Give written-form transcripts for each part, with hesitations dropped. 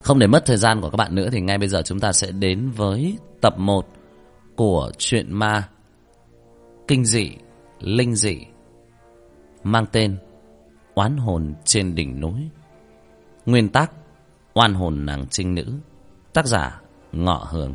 Không để mất thời gian của các bạn nữa thì ngay bây giờ chúng ta sẽ đến với tập 1 của truyện ma kinh dị, linh dị mang tên Oán hồn trên đỉnh núi. Nguyên tác oan hồn nàng trinh nữ. Tác giả Ngọ Hường.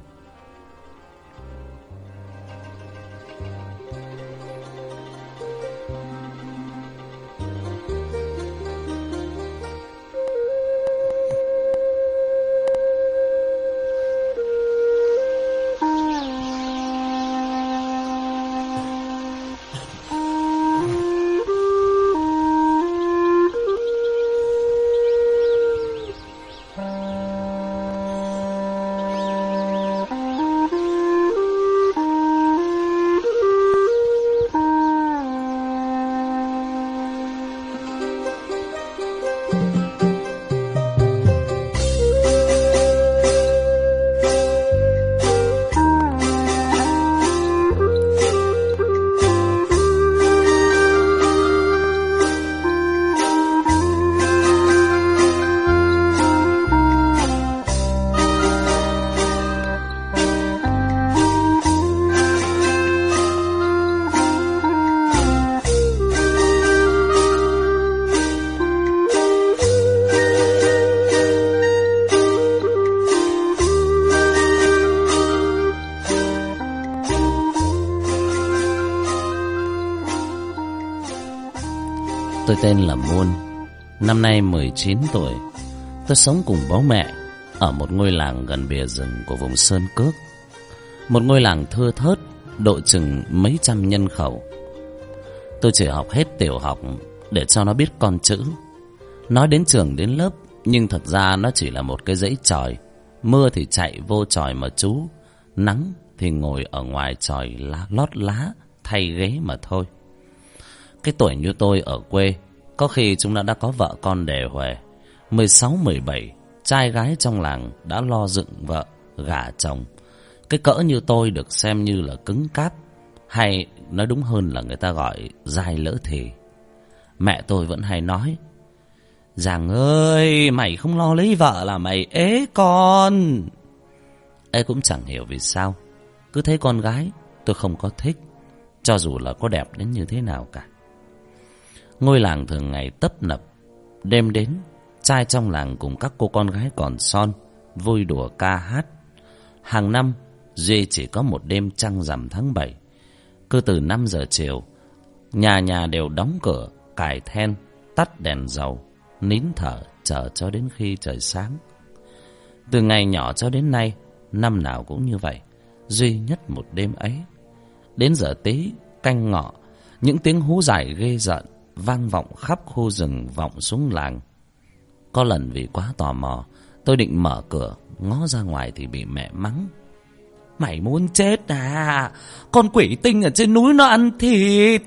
Tôi tên là Muôn, năm nay 19 tuổi. Tôi sống cùng bố mẹ ở một ngôi làng gần bìa rừng của vùng Sơn Cước. Một ngôi làng thưa thớt, độ chừng mấy trăm nhân khẩu. Tôi chỉ học hết tiểu học để cho nó biết con chữ. Nói đến trường đến lớp, nhưng thật ra nó chỉ là một cái dãy chòi. Mưa thì chạy vô chòi mà trú, nắng thì ngồi ở ngoài chòi lót lá thay ghế mà thôi. Cái tuổi như tôi ở quê, có khi chúng đã có vợ con đề huề. 16, 17, trai gái trong làng đã lo dựng vợ, gả chồng. Cái cỡ như tôi được xem như là cứng cáp, hay nói đúng hơn là người ta gọi dai lỡ thì. Mẹ tôi vẫn hay nói: Giàng ơi, mày không lo lấy vợ là mày ế con. Ê cũng chẳng hiểu vì sao, cứ thấy con gái tôi không có thích, cho dù là có đẹp đến như thế nào cả. Ngôi làng thường ngày tấp nập. Đêm đến, trai trong làng cùng các cô con gái còn son vui đùa ca hát. Hàng năm duy chỉ có một đêm trăng rằm tháng 7. Cứ từ 5 giờ chiều, nhà nhà đều đóng cửa, cài then, tắt đèn dầu, nín thở chờ cho đến khi trời sáng. Từ ngày nhỏ cho đến nay, năm nào cũng như vậy, duy nhất một đêm ấy. Đến giờ tí canh ngọ, những tiếng hú dài ghê rợn vang vọng khắp khu rừng vọng xuống làng. Có lần vì quá tò mò, tôi định mở cửa ngó ra ngoài thì bị mẹ mắng: Mày muốn chết à? Con quỷ tinh ở trên núi nó ăn thịt.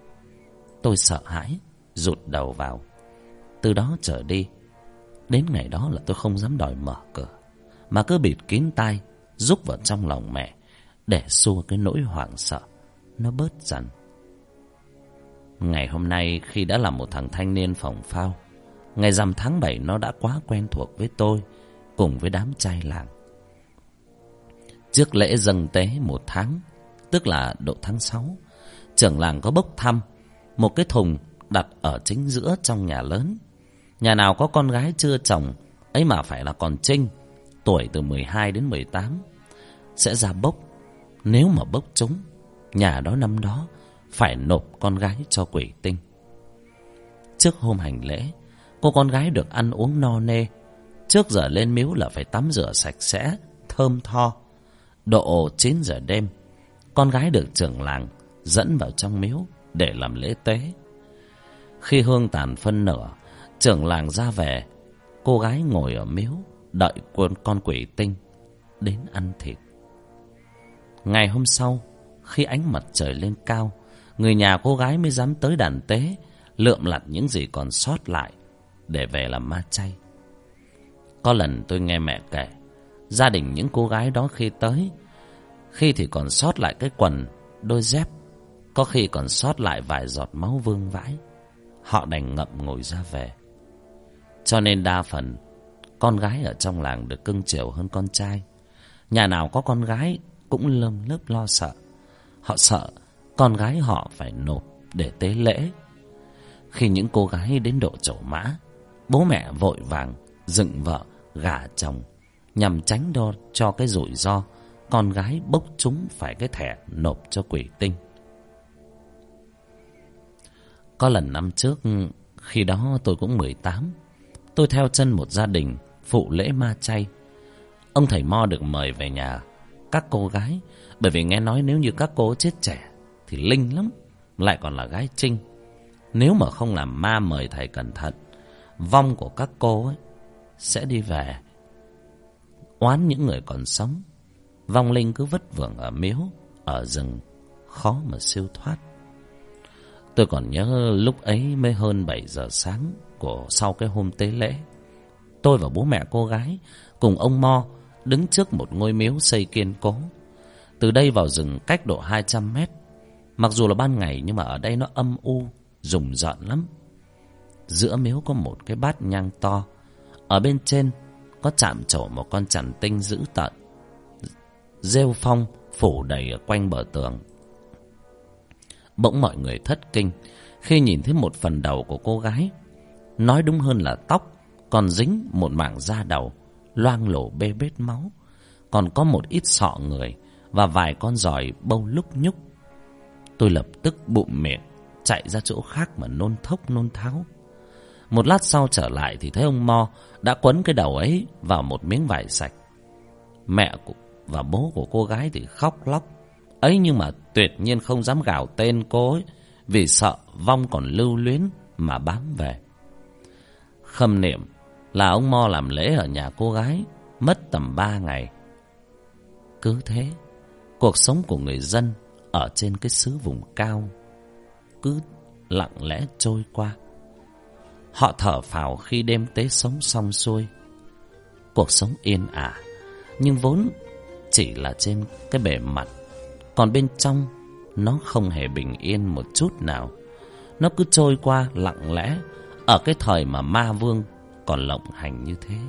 Tôi sợ hãi rụt đầu vào. Từ đó trở đi, đến ngày đó là tôi không dám đòi mở cửa, mà cứ bịt kín tai rúc vào trong lòng mẹ để xua cái nỗi hoảng sợ nó bớt dần. Ngày hôm nay khi đã là một thằng thanh niên phồng phao, ngày rằm tháng 7 nó đã quá quen thuộc với tôi cùng với đám trai làng. Trước lễ dâng tế 1 tháng, tức là độ tháng 6, trưởng làng có bốc thăm một cái thùng đặt ở chính giữa trong nhà lớn. Nhà nào có con gái chưa chồng, ấy mà phải là còn trinh, tuổi từ 12 đến 18, sẽ ra bốc. Nếu mà bốc trúng, nhà đó năm đó phải nộp con gái cho quỷ tinh. Trước hôm hành lễ, cô con gái được ăn uống no nê. Trước giờ lên miếu là phải tắm rửa sạch sẽ, thơm tho. Độ 9 giờ đêm, con gái được trưởng làng dẫn vào trong miếu để làm lễ tế. Khi hương tàn phân nửa, trưởng làng ra về, cô gái ngồi ở miếu đợi con quỷ tinh đến ăn thịt. Ngày hôm sau, khi ánh mặt trời lên cao, người nhà cô gái mới dám tới đàn tế, lượm lặt những gì còn sót lại để về làm ma chay. Có lần tôi nghe mẹ kể, gia đình những cô gái đó khi tới, khi thì còn sót lại cái quần, đôi dép, có khi còn sót lại vài giọt máu vương vãi. Họ đành ngậm ngùi ra về. Cho nên đa phần con gái ở trong làng được cưng chiều hơn con trai. Nhà nào có con gái cũng lơm lớp lo sợ. Họ sợ con gái họ phải nộp để tế lễ. Khi những cô gái đến độ trổ mã, bố mẹ vội vàng dựng vợ gả chồng, nhằm tránh cho cái rủi ro con gái bốc trúng phải cái thẻ nộp cho quỷ tinh. Có lần năm trước, khi đó tôi cũng 18, tôi theo chân một gia đình phụ lễ ma chay. Ông thầy mo được mời về nhà các cô gái, bởi vì nghe nói nếu như các cô chết trẻ thì linh lắm, lại còn là gái trinh. Nếu mà không làm ma mời thầy cẩn thận, vong của các cô ấy sẽ đi về oán những người còn sống. Vong linh cứ vất vưởng ở miếu, ở rừng, khó mà siêu thoát. Tôi còn nhớ lúc ấy mới hơn 7 giờ sáng của sau cái hôm tế lễ. Tôi và bố mẹ cô gái cùng ông Mo đứng trước một ngôi miếu xây kiên cố. Từ đây vào rừng cách độ 200 mét. Mặc dù là ban ngày nhưng mà ở đây nó âm u, rùng rợn lắm. Giữa miếu có một cái bát nhang to. Ở bên trên có chạm trổ một con chằn tinh dữ tợn, rêu phong phủ đầy ở quanh bờ tường. Bỗng mọi người thất kinh khi nhìn thấy một phần đầu của cô gái. Nói đúng hơn là tóc còn dính một mảng da đầu, loang lổ bê bết máu. Còn có một ít sọ người và vài con giòi bâu lúc nhúc. Tôi lập tức bụm miệng chạy ra chỗ khác mà nôn thốc nôn tháo. Một lát sau trở lại thì thấy ông Mo đã quấn cái đầu ấy vào một miếng vải sạch. Mẹ và bố của cô gái thì khóc lóc ấy, nhưng mà tuyệt nhiên không dám gào tên cô ấy, vì sợ vong còn lưu luyến mà bám về. Khâm niệm là ông Mo làm lễ ở nhà cô gái mất tầm 3 ngày. Cứ thế, cuộc sống của người dân ở trên cái xứ vùng cao cứ lặng lẽ trôi qua. Họ thở phào khi đêm tế sống xong xuôi. Cuộc sống yên ả, nhưng vốn chỉ là trên cái bề mặt, còn bên trong nó không hề bình yên một chút nào. Nó cứ trôi qua lặng lẽ ở cái thời mà ma vương còn lộng hành như thế.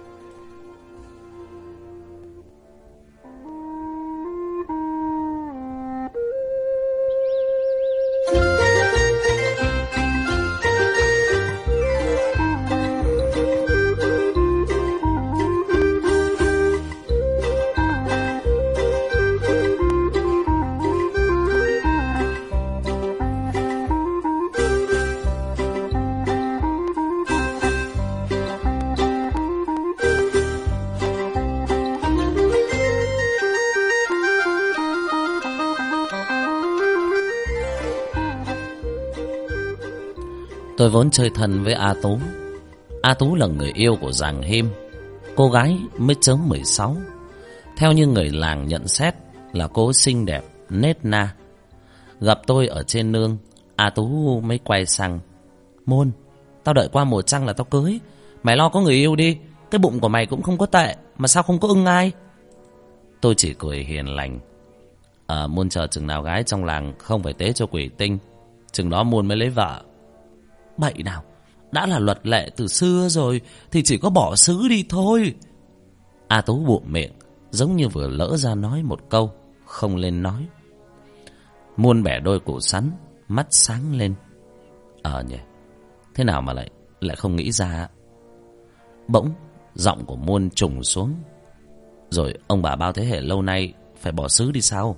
Tôi vốn chơi thân với A Tú. A Tú là người yêu của Giàng Him. Cô gái mới chớm 16. Theo như người làng nhận xét là cô xinh đẹp, nết na. Gặp tôi ở trên nương, A Tú mới quay sang: Môn, tao đợi qua mùa trăng là tao cưới. Mày lo có người yêu đi. Cái bụng của mày cũng không có tệ, mà sao không có ưng ai? Tôi chỉ cười hiền lành: Môn chờ chừng nào gái trong làng không phải tế cho quỷ tinh, chừng đó Môn mới lấy vợ. Bậy nào, đã là luật lệ từ xưa rồi thì chỉ có bỏ xứ đi thôi. A Tú bụm miệng, giống như vừa lỡ ra nói một câu không lên nói. Muôn bẻ đôi cổ sắn, mắt sáng lên. Nhỉ, thế nào mà lại không nghĩ ra. Bỗng giọng của Muôn trùng xuống: Rồi ông bà bao thế hệ lâu nay phải bỏ xứ đi sao?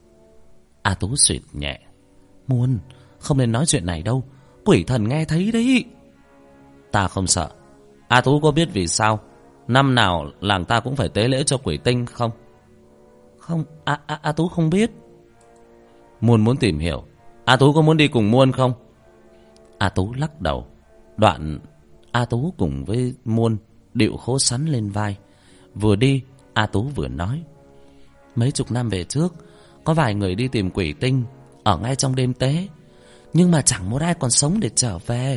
A Tú suýt nhẹ: Muôn, không nên nói chuyện này đâu, quỷ thần nghe thấy đấy. Ta không sợ. A Tú có biết vì sao năm nào làng ta cũng phải tế lễ cho quỷ tinh không? Không, A Tú không biết. Muôn muốn tìm hiểu. A Tú có muốn đi cùng Muôn không? A Tú lắc đầu. Đoạn A Tú cùng với Muôn điệu khố sắn lên vai. Vừa đi A Tú vừa nói: Mấy chục năm về trước, có vài người đi tìm quỷ tinh ở ngay trong đêm tế, nhưng mà chẳng một ai còn sống để trở về.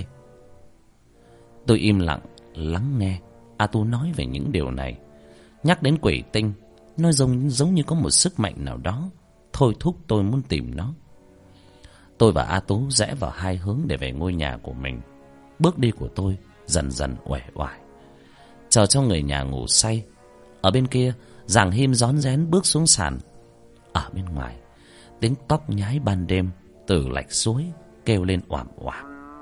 Tôi im lặng lắng nghe A Tú nói về những điều này. Nhắc đến quỷ tinh, nó giống như có một sức mạnh nào đó thôi thúc tôi muốn tìm nó. Tôi và A Tú rẽ vào hai hướng để về ngôi nhà của mình. Bước đi của tôi dần dần uể oải. chờ cho người nhà ngủ say. Ở bên kia, Giàng Him rón rén bước xuống sàn. Ở bên ngoài, tiếng cóc nhái ban đêm từ lạch suối kêu lên oảm oảm.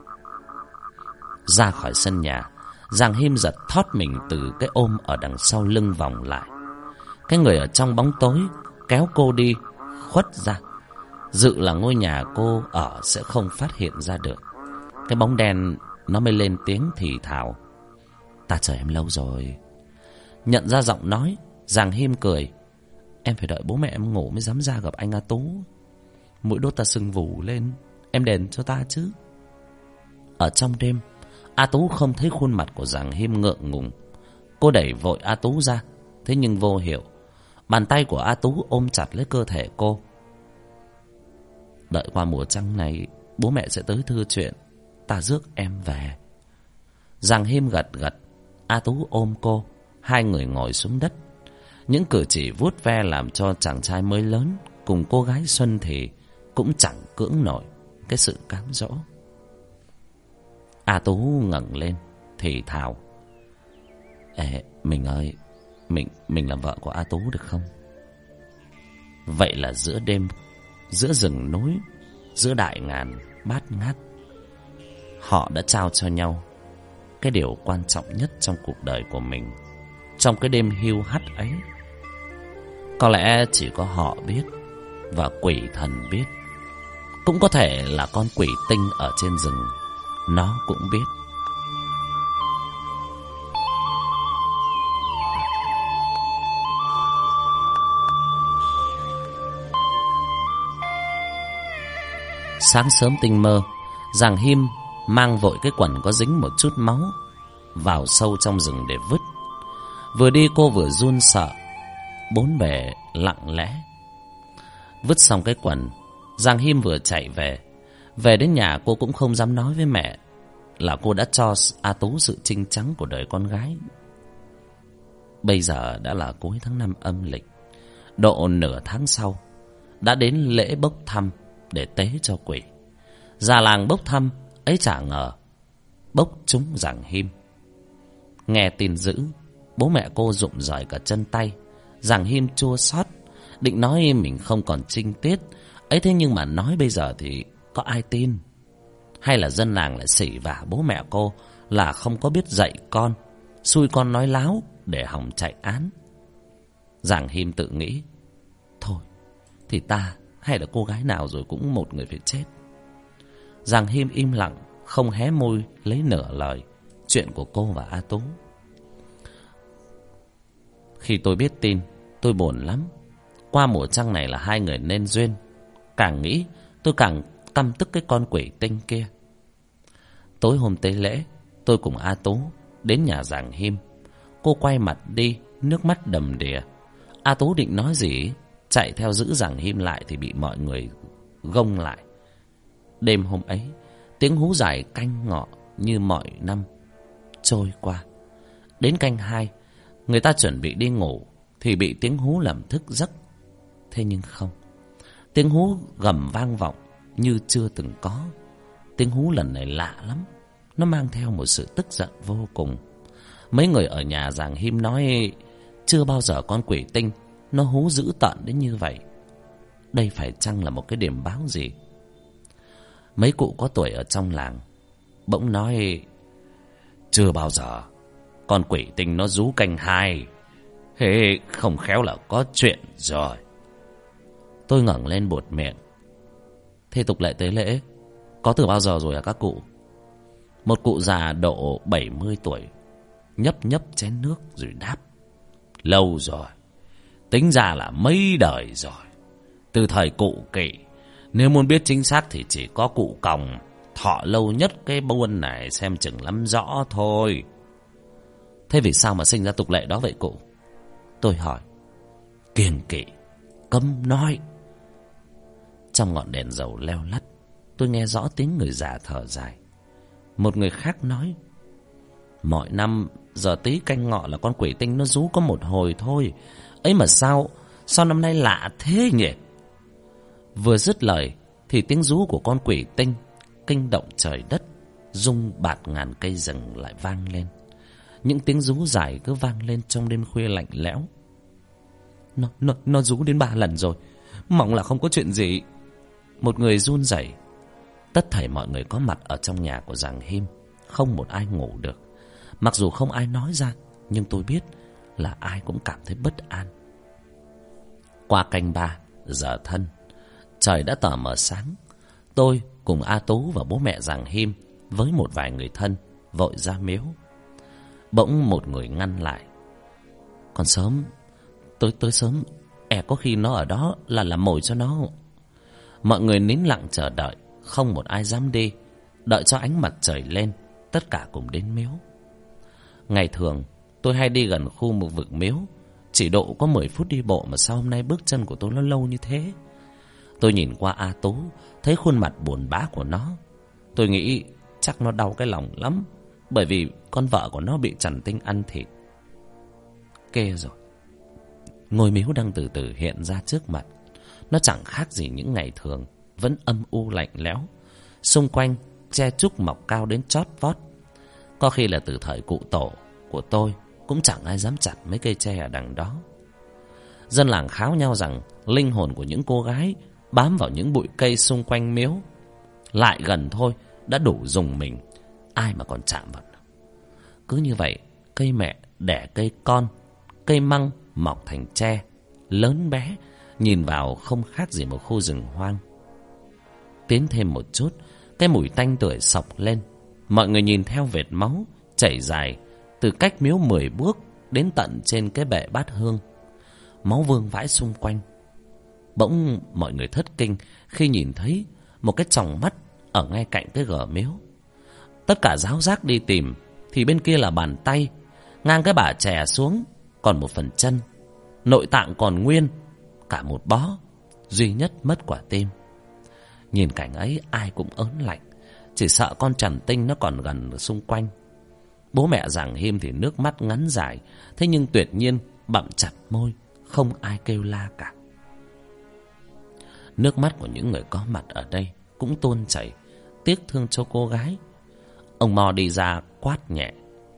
Ra khỏi sân nhà, Giàng Him giật thót mình từ cái ôm ở đằng sau lưng vòng lại. Cái người ở trong bóng tối kéo cô đi khuất ra, dự là ngôi nhà cô ở sẽ không phát hiện ra được. Cái bóng đen nó mới lên tiếng thì thào: "Ta chờ em lâu rồi." Nhận ra giọng nói, Giàng Him cười: "Em phải đợi bố mẹ em ngủ mới dám ra gặp anh A Tú. Mũi đốt ta sưng vù lên, em đền cho ta chứ." Ở trong đêm, A Tú không thấy khuôn mặt của Giàng Him ngượng ngùng. Cô đẩy vội A Tú ra, thế nhưng vô hiệu. Bàn tay của A Tú ôm chặt lấy cơ thể cô. "Đợi qua mùa trăng này, bố mẹ sẽ tới thư chuyện, ta rước em về." Giàng Him gật gật. A Tú ôm cô, hai người ngồi xuống đất. Những cử chỉ vuốt ve làm cho chàng trai mới lớn cùng cô gái xuân thì cũng chẳng cưỡng nổi cái sự cám dỗ. A Tú ngẩng lên thì thào: "Ê, mình ơi, mình làm vợ của A Tú được không?" Vậy là giữa đêm, giữa rừng núi, giữa đại ngàn bát ngát, họ đã trao cho nhau cái điều quan trọng nhất trong cuộc đời của mình. Trong cái đêm hiu hắt ấy, có lẽ chỉ có họ biết và quỷ thần biết. Cũng có thể là con quỷ tinh ở trên rừng nó cũng biết. Sáng sớm tinh mơ, Giàng Him mang vội cái quần có dính một chút máu vào sâu trong rừng để vứt. Vừa đi cô vừa run sợ, bốn bề lặng lẽ. Vứt xong cái quần, Giàng Him vừa chạy về. Về đến nhà cô cũng không dám nói với mẹ là cô đã cho A Tú sự trinh trắng của đời con gái. Bây giờ đã là cuối tháng 5 âm lịch, độ nửa tháng sau đã đến lễ bốc thăm để tế cho quỷ. Già làng bốc thăm ấy chả ngờ bốc trúng Giàng Him. Nghe tin dữ, bố mẹ cô rụng rời cả chân tay. Giàng Him chua xót, định nói mình không còn trinh tiết ấy, thế nhưng mà nói bây giờ thì có ai tin? Hay là dân làng lại xỉ vả bố mẹ cô là không có biết dạy con, xui con nói láo để hòng chạy án. Giàng Him tự nghĩ, thôi thì ta hay là cô gái nào rồi cũng một người phải chết. Giàng Him im lặng, không hé môi lấy nửa lời chuyện của cô và A Tú. Khi tôi biết tin, tôi buồn lắm. Qua mùa trăng này là hai người nên duyên. Càng nghĩ tôi càng căm tức cái con quỷ tinh kia. Tối hôm tế lễ, tôi cùng A Tú đến nhà Giàng Him. Cô quay mặt đi, nước mắt đầm đìa. A Tú định nói gì, chạy theo giữ Giàng Him lại thì bị mọi người gông lại. Đêm hôm ấy, tiếng hú dài canh ngọ như mọi năm trôi qua. Đến canh 2, người ta chuẩn bị đi ngủ thì bị tiếng hú làm thức giấc. Thế nhưng không, tiếng hú gầm vang vọng như chưa từng có. Tiếng hú lần này lạ lắm, nó mang theo một sự tức giận vô cùng. Mấy người ở nhà Giàng Him nói chưa bao giờ con quỷ tinh nó hú dữ tợn đến như vậy. Đây phải chăng là một cái điểm báo gì? Mấy cụ có tuổi ở trong làng bỗng nói chưa bao giờ con quỷ tinh nó rú canh 2. Thế không khéo là có chuyện rồi. Tôi ngẩng lên buột miệng. Thế tục lệ tế lễ có từ bao giờ rồi à các cụ? Một cụ già độ 70 tuổi nhấp nhấp chén nước rồi đáp, lâu rồi, tính ra là mấy đời rồi. Từ thời cụ Kỵ, nếu muốn biết chính xác thì chỉ có cụ Còng thọ lâu nhất cái buôn này xem chừng lắm rõ thôi. Thế vì sao mà sinh ra tục lệ đó vậy cụ? Tôi hỏi. Kiêng kỵ, cấm nói. Trong ngọn đèn dầu leo lắt, tôi nghe rõ tiếng người già thở dài. Một người khác nói, mọi năm giờ tí canh ngọ là con quỷ tinh nó rú có một hồi thôi. Ấy mà sao năm nay lạ thế nhỉ? Vừa dứt lời thì tiếng rú của con quỷ tinh kinh động trời đất, rung bạt ngàn cây rừng lại vang lên. Những tiếng rú dài cứ vang lên trong đêm khuya lạnh lẽo. Nó rú đến 3 lần rồi. Mong là không có chuyện gì. Một người run rẩy. Tất thảy mọi người có mặt ở trong nhà của Giàng Him, không một ai ngủ được. Mặc dù không ai nói ra, nhưng tôi biết là ai cũng cảm thấy bất an. Qua canh 3 giờ thân, trời đã tờ mờ sáng. Tôi cùng A Tú và bố mẹ Giàng Him với một vài người thân vội ra miếu. Bỗng một người ngăn lại. Còn sớm, tới sớm, có khi nó ở đó là làm mồi cho nó. Mọi người nín lặng chờ đợi, không một ai dám đi. Đợi cho ánh mặt trời lên, tất cả cùng đến miếu. Ngày thường tôi hay đi gần khu vực miếu, chỉ độ có 10 phút đi bộ, mà sao hôm nay bước chân của tôi nó lâu như thế? Tôi nhìn qua A Tú, thấy khuôn mặt buồn bã của nó. Tôi nghĩ chắc nó đau cái lòng lắm, bởi vì con vợ của nó bị Trần Tinh ăn thịt. Kê rồi. Ngôi miếu đang từ từ hiện ra trước mặt. Nó chẳng khác gì những ngày thường, vẫn âm u lạnh lẽo. Xung quanh tre trúc mọc cao đến chót vót. Có khi là từ thời cụ tổ của tôi cũng chẳng ai dám chặt mấy cây tre ở đằng đó. Dân làng kháo nhau rằng linh hồn của những cô gái bám vào những bụi cây xung quanh miếu. Lại gần thôi đã đủ rùng mình, ai mà còn chạm vào. Cứ như vậy, cây mẹ đẻ cây con, cây măng mọc thành tre, lớn bé, nhìn vào không khác gì một khu rừng hoang. Tiến thêm một chút, cái mùi tanh tưởi xộc lên. Mọi người nhìn theo vệt máu chảy dài từ cách miếu 10 bước đến tận trên cái bệ bát hương. Máu vương vãi xung quanh. Bỗng mọi người thất kinh khi nhìn thấy một cái chòng mắt ở ngay cạnh cái gờ miếu. Tất cả ráo rác đi tìm, thì bên kia là bàn tay, ngang cái bả chè xuống còn một phần chân, nội tạng còn nguyên, cả một bó, duy nhất mất quả tim. Nhìn cảnh ấy ai cũng ớn lạnh, chỉ sợ con Trần Tinh nó còn gần xung quanh. Bố mẹ Giàng Him thì nước mắt ngắn dài, thế nhưng tuyệt nhiên bặm chặt môi, không ai kêu la cả. Nước mắt của những người có mặt ở đây cũng tuôn chảy, tiếc thương cho cô gái. Ông Mo đi ra quát nhẹ: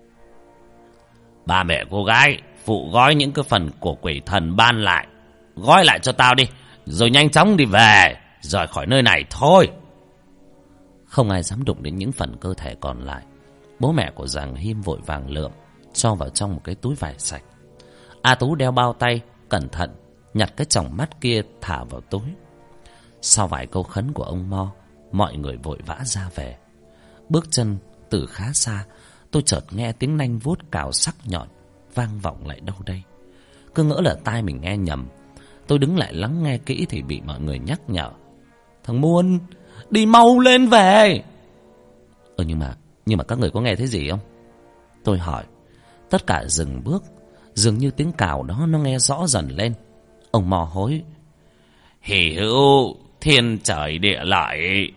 Ba mẹ cô gái, phụ gói những cái phần của quỷ thần ban lại, gói lại cho tao đi, rồi nhanh chóng đi về, rời khỏi nơi này thôi. Không ai dám đụng đến những phần cơ thể còn lại. Bố mẹ của Giàng Him vội vàng lượm, cho vào trong một cái túi vải sạch. A Tú đeo bao tay, cẩn thận nhặt cái chòng mắt kia thả vào túi. Sau vài câu khấn của ông Mo, mọi người vội vã ra về. Bước chân từ khá xa, tôi chợt nghe tiếng nanh vuốt cào sắc nhọn vang vọng lại đâu đây. Cứ ngỡ là tai mình nghe nhầm. Tôi đứng lại lắng nghe kỹ thì bị mọi người nhắc nhở: Thằng Muôn, đi mau lên về. Nhưng mà các người có nghe thấy gì không? Tôi hỏi. Tất cả dừng bước, dường như tiếng cào đó nó nghe rõ dần lên. Ông Mò hối: Hỉ hữu thiên trời địa lợi.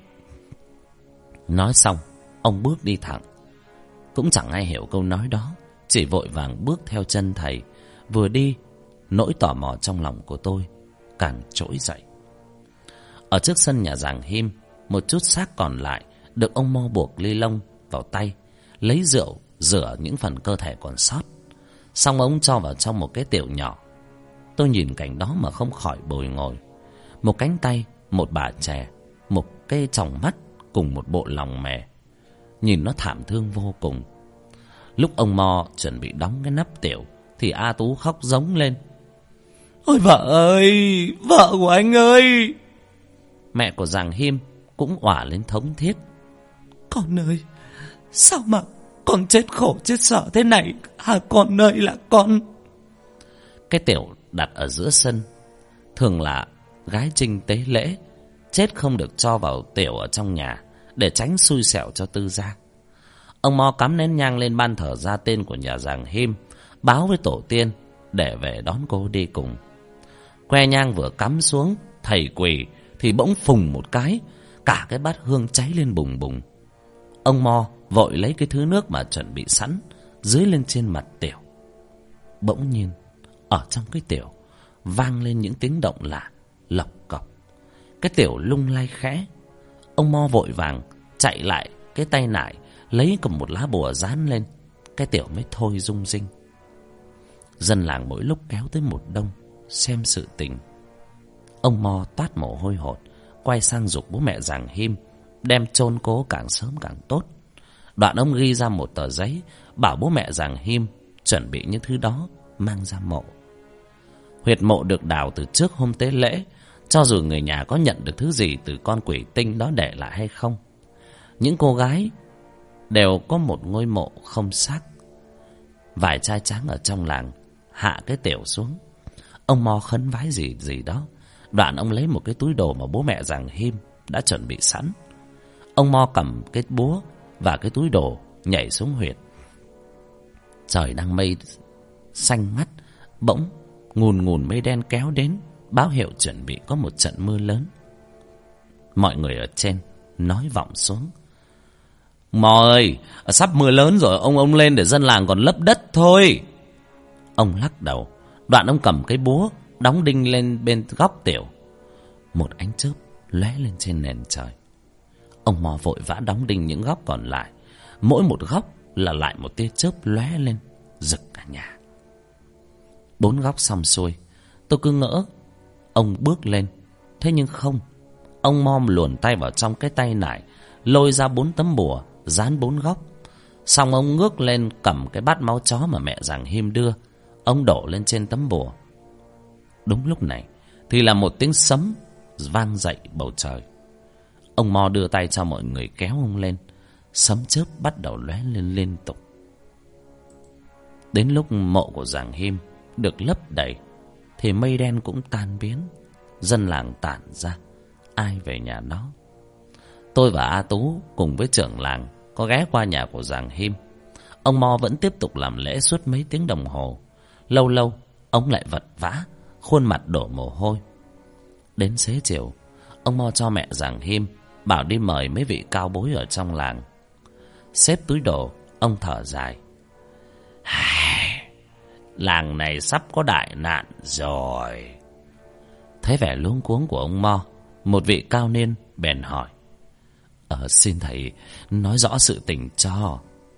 Nói xong, ông bước đi thẳng. Cũng chẳng ai hiểu câu nói đó, chỉ vội vàng bước theo chân thầy. Vừa đi, nỗi tò mò trong lòng của tôi càng trỗi dậy. Ở trước sân nhà Giàng Him, một chút xác còn lại được ông Mo buộc ly lông vào tay, lấy rượu rửa những phần cơ thể còn sót. Xong ông cho vào trong một cái tiểu nhỏ. Tôi nhìn cảnh đó mà không khỏi bồi ngồi. Một cánh tay, một bả chè, một cái tròng mắt cùng một bộ lòng mè. Nhìn nó thảm thương vô cùng. Lúc ông Mo chuẩn bị đóng cái nắp tiểu thì A Tú khóc giống lên: Ôi vợ ơi, vợ của anh ơi. Mẹ của Giàng Him cũng òa lên thống thiết: Con ơi, sao mà con chết khổ chết sợ thế này hả con ơi là con. Cái tiểu đặt ở giữa sân, thường là gái trinh tế lễ, chết không được cho vào tiểu ở trong nhà, để tránh xui xẻo cho tư gia. Ông Mo cắm nén nhang lên ban thờ ra tên của nhà Giàng Him, báo với tổ tiên để về đón cô đi cùng. Que nhang vừa cắm xuống, thầy quỳ thì bỗng phùng một cái, cả cái bát hương cháy lên bùng bùng. Ông Mo vội lấy cái thứ nước mà chuẩn bị sẵn, dưới lên trên mặt tiểu. Bỗng nhiên, ở trong cái tiểu vang lên những tiếng động lạ, lộc cọc. Cái tiểu lung lay khẽ. Ông Mo vội vàng chạy lại cái tay nải, lấy cầm một lá bùa dán lên. cái tiểu mới thôi rung rinh. Dân làng mỗi lúc kéo tới một đông xem sự tình. Ông Mo toát mồ hôi hột, quay sang giục bố mẹ Giàng Him đem chôn cố càng sớm càng tốt. Đoạn ông ghi ra một tờ giấy, bảo bố mẹ Giàng Him chuẩn bị những thứ đó mang ra mộ. Huyệt mộ được đào từ trước hôm tế lễ, cho dù người nhà có nhận được thứ gì từ con quỷ tinh đó để lại hay không. Những cô gái đều có một ngôi mộ không xác. Vài trai tráng ở trong làng hạ cái tiểu xuống. Ông Mo khấn vái gì gì đó. Đoạn ông lấy một cái túi đồ mà bố mẹ Giàng Him đã chuẩn bị sẵn. Ông Mo cầm cái búa và cái túi đồ nhảy xuống huyệt. Trời đang mây xanh ngắt, bỗng ngùn ngùn mây đen kéo đến, báo hiệu chuẩn bị có một trận mưa lớn. Mọi người ở trên nói vọng xuống: Mo ơi, sắp mưa lớn rồi, ông lên để dân làng còn lấp đất thôi. Ông lắc đầu. Đoạn ông cầm cái búa đóng đinh lên bên góc tiểu. Một ánh chớp lóe lên trên nền trời. Ông Mo vội vã đóng đinh những góc còn lại. Mỗi một góc là lại một tia chớp lóe lên, rực cả nhà. 4 góc xong xuôi, tôi cứ ngỡ ông bước lên. Thế nhưng không. Ông Mo luồn tay vào trong cái tay nải, lôi ra 4 tấm bùa dán 4 góc. Xong ông ngước lên cầm cái bát máu chó mà mẹ Giàng Him đưa. Ông đổ lên trên tấm bùa. Đúng lúc này thì là một tiếng sấm vang dậy bầu trời. Ông Mo đưa tay cho mọi người kéo ông lên. Sấm chớp bắt đầu lóe lên liên tục. Đến lúc mộ của Giàng Him được lấp đầy thì mây đen cũng tan biến. Dân làng tản ra, ai về nhà nó. Tôi và A Tú cùng với trưởng làng có ghé qua nhà của Giàng Him. Ông Mo vẫn tiếp tục làm lễ suốt mấy tiếng đồng hồ. Lâu lâu ông lại vật vã, khuôn mặt đổ mồ hôi. Đến xế chiều, ông Mo cho mẹ Giàng Him bảo đi mời mấy vị cao bối ở trong làng. Xếp túi đồ, ông thở dài: Làng này sắp có đại nạn rồi. Thấy vẻ luống cuống của ông Mo, một vị cao niên bèn hỏi: Xin thầy nói rõ sự tình cho.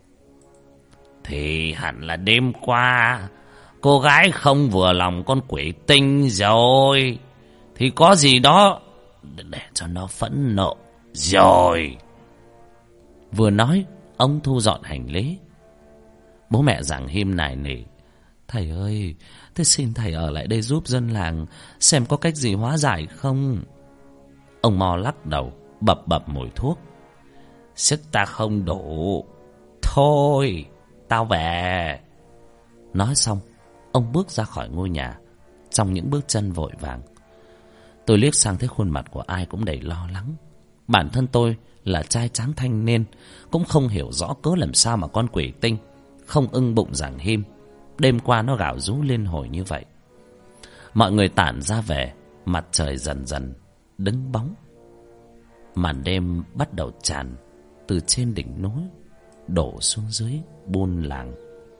Thì hẳn là đêm qua cô gái không vừa lòng con quỷ tinh rồi, thì có gì đó để cho nó phẫn nộ rồi. Vừa nói, ông thu dọn hành lý. Bố mẹ Giàng Him nài nỉ: Thầy ơi, thế xin thầy ở lại đây giúp dân làng xem có cách gì hóa giải không. Ông Mo lắc đầu, bập bập mùi thuốc: Sức ta không đủ, thôi tao về. Nói xong, ông bước ra khỏi ngôi nhà trong những bước chân vội vàng. Tôi liếc sang thấy khuôn mặt của ai cũng đầy lo lắng. Bản thân tôi là trai tráng thanh niên, cũng không hiểu rõ cớ làm sao mà con quỷ tinh không ưng bụng Giàng Him. Đêm qua nó gào rú liên hồi như vậy. Mọi người tản ra về. Mặt trời dần dần đứng bóng. Màn đêm bắt đầu tràn từ trên đỉnh núi đổ xuống dưới buôn làng.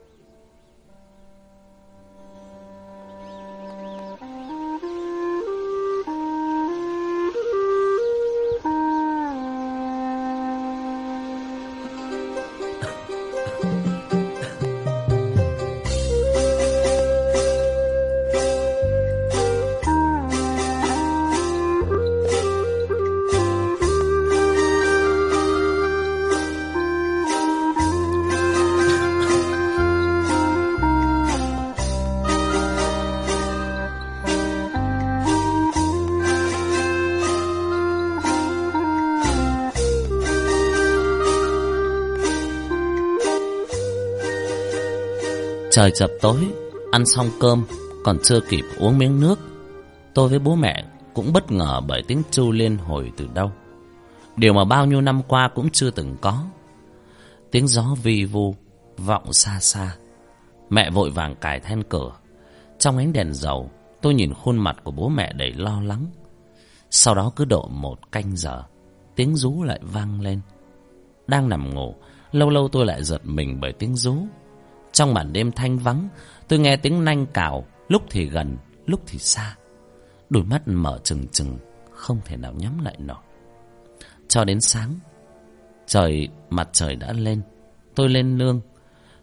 Trời chập tối, ăn xong cơm, còn chưa kịp uống miếng nước, tôi với bố mẹ cũng bất ngờ bởi tiếng tru liên hồi từ đâu. Điều mà bao nhiêu năm qua cũng chưa từng có. Tiếng gió vi vu vọng xa xa. Mẹ vội vàng cài then cửa. Trong ánh đèn dầu, tôi nhìn khuôn mặt của bố mẹ đầy lo lắng. Sau đó cứ độ 1 canh giờ, tiếng rú lại vang lên. Đang nằm ngủ, lâu lâu tôi lại giật mình bởi tiếng rú. Trong màn đêm thanh vắng, tôi nghe tiếng nanh cào, lúc thì gần, lúc thì xa. Đôi mắt mở trừng trừng, không thể nào nhắm lại nổi. Cho đến sáng, mặt trời đã lên. Tôi lên nương.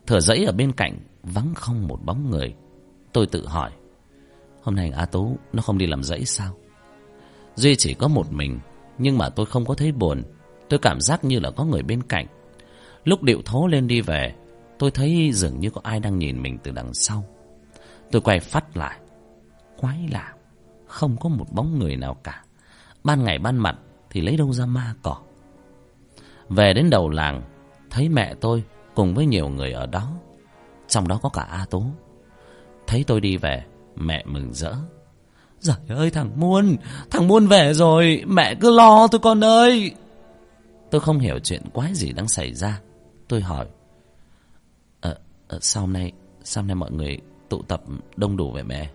Thửa dãy ở bên cạnh vắng không một bóng người. Tôi tự hỏi, hôm nay A Tú nó không đi làm dãy sao? Duy chỉ có một mình, nhưng mà tôi không có thấy buồn. Tôi cảm giác như là có người bên cạnh. Lúc điệu thố lên đi về, tôi thấy dường như có ai đang nhìn mình từ đằng sau. Tôi quay phắt lại. Quái lạ, không có một bóng người nào cả. Ban ngày ban mặt thì lấy đâu ra ma cỏ. Về đến đầu làng, thấy mẹ tôi cùng với nhiều người ở đó, trong đó có cả A Tú. Thấy tôi đi về, mẹ mừng rỡ. Giời ơi thằng Muôn về rồi, mẹ cứ lo thôi con ơi. Tôi không hiểu chuyện quái gì đang xảy ra. Tôi hỏi, sao hôm nay mọi người tụ tập đông đủ vậy mẹ?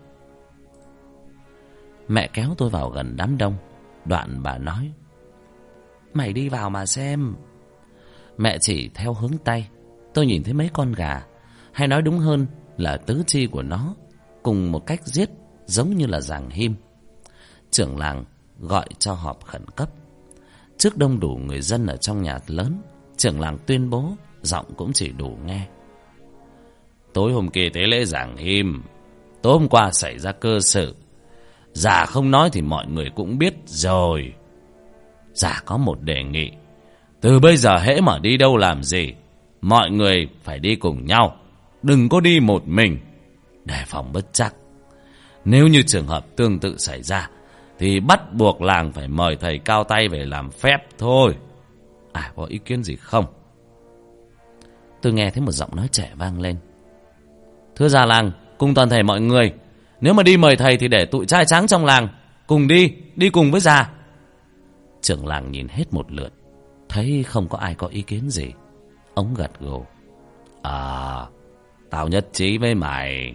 Mẹ kéo tôi vào gần đám đông. Đoạn bà nói, mày đi vào mà xem. Mẹ chỉ theo hướng tay. Tôi nhìn thấy mấy con gà, hay nói đúng hơn là tứ chi của nó, cùng một cách giết giống như là giàng him. Trưởng làng gọi cho họp khẩn cấp. Trước đông đủ người dân ở trong nhà lớn, trưởng làng tuyên bố, giọng cũng chỉ đủ nghe. Tối hôm kia tế lễ giàng him, tối hôm qua xảy ra cơ sự. Già không nói thì mọi người cũng biết rồi. Già có một đề nghị, từ bây giờ hễ mà đi đâu làm gì, mọi người phải đi cùng nhau, đừng có đi một mình, đề phòng bất trắc. Nếu như trường hợp tương tự xảy ra thì bắt buộc làng phải mời thầy cao tay về làm phép thôi. Ai có ý kiến gì không? Tôi nghe thấy một giọng nói trẻ vang lên. Thưa già làng cùng toàn thể mọi người, nếu mà đi mời thầy thì để tụi trai tráng trong làng cùng đi cùng với già. Trưởng làng nhìn hết một lượt, thấy không có ai có ý kiến gì, ông gật gù. Tao nhất trí với mày.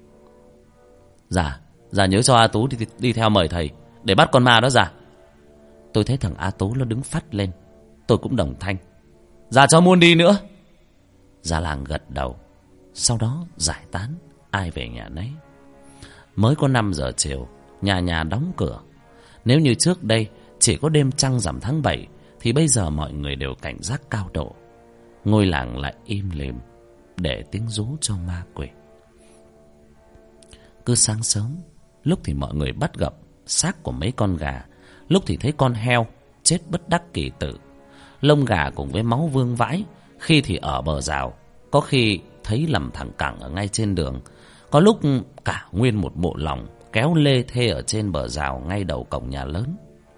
Già nhớ cho A Tú đi theo mời thầy để bắt con ma đó già. Tôi thấy thằng A Tú nó đứng phắt lên. Tôi cũng đồng thanh, già cho Muôn đi nữa. Già làng gật đầu. Sau đó giải tán, ai về nhà nấy. Mới có 5 giờ chiều, nhà nhà đóng cửa. Nếu như trước đây chỉ có đêm trăng rằm tháng 7, thì bây giờ mọi người đều cảnh giác cao độ. Ngôi làng lại im lìm, để tiếng rú cho ma quỷ. Cứ sáng sớm, lúc thì mọi người bắt gặp xác của mấy con gà, lúc thì thấy con heo chết bất đắc kỳ tử. Lông gà cùng với máu vương vãi, khi thì ở bờ rào, có khi thấy nằm thẳng cẳng ở ngay trên đường, có lúc cả nguyên một bộ lòng kéo lê thê ở trên bờ rào ngay đầu cổng nhà lớn.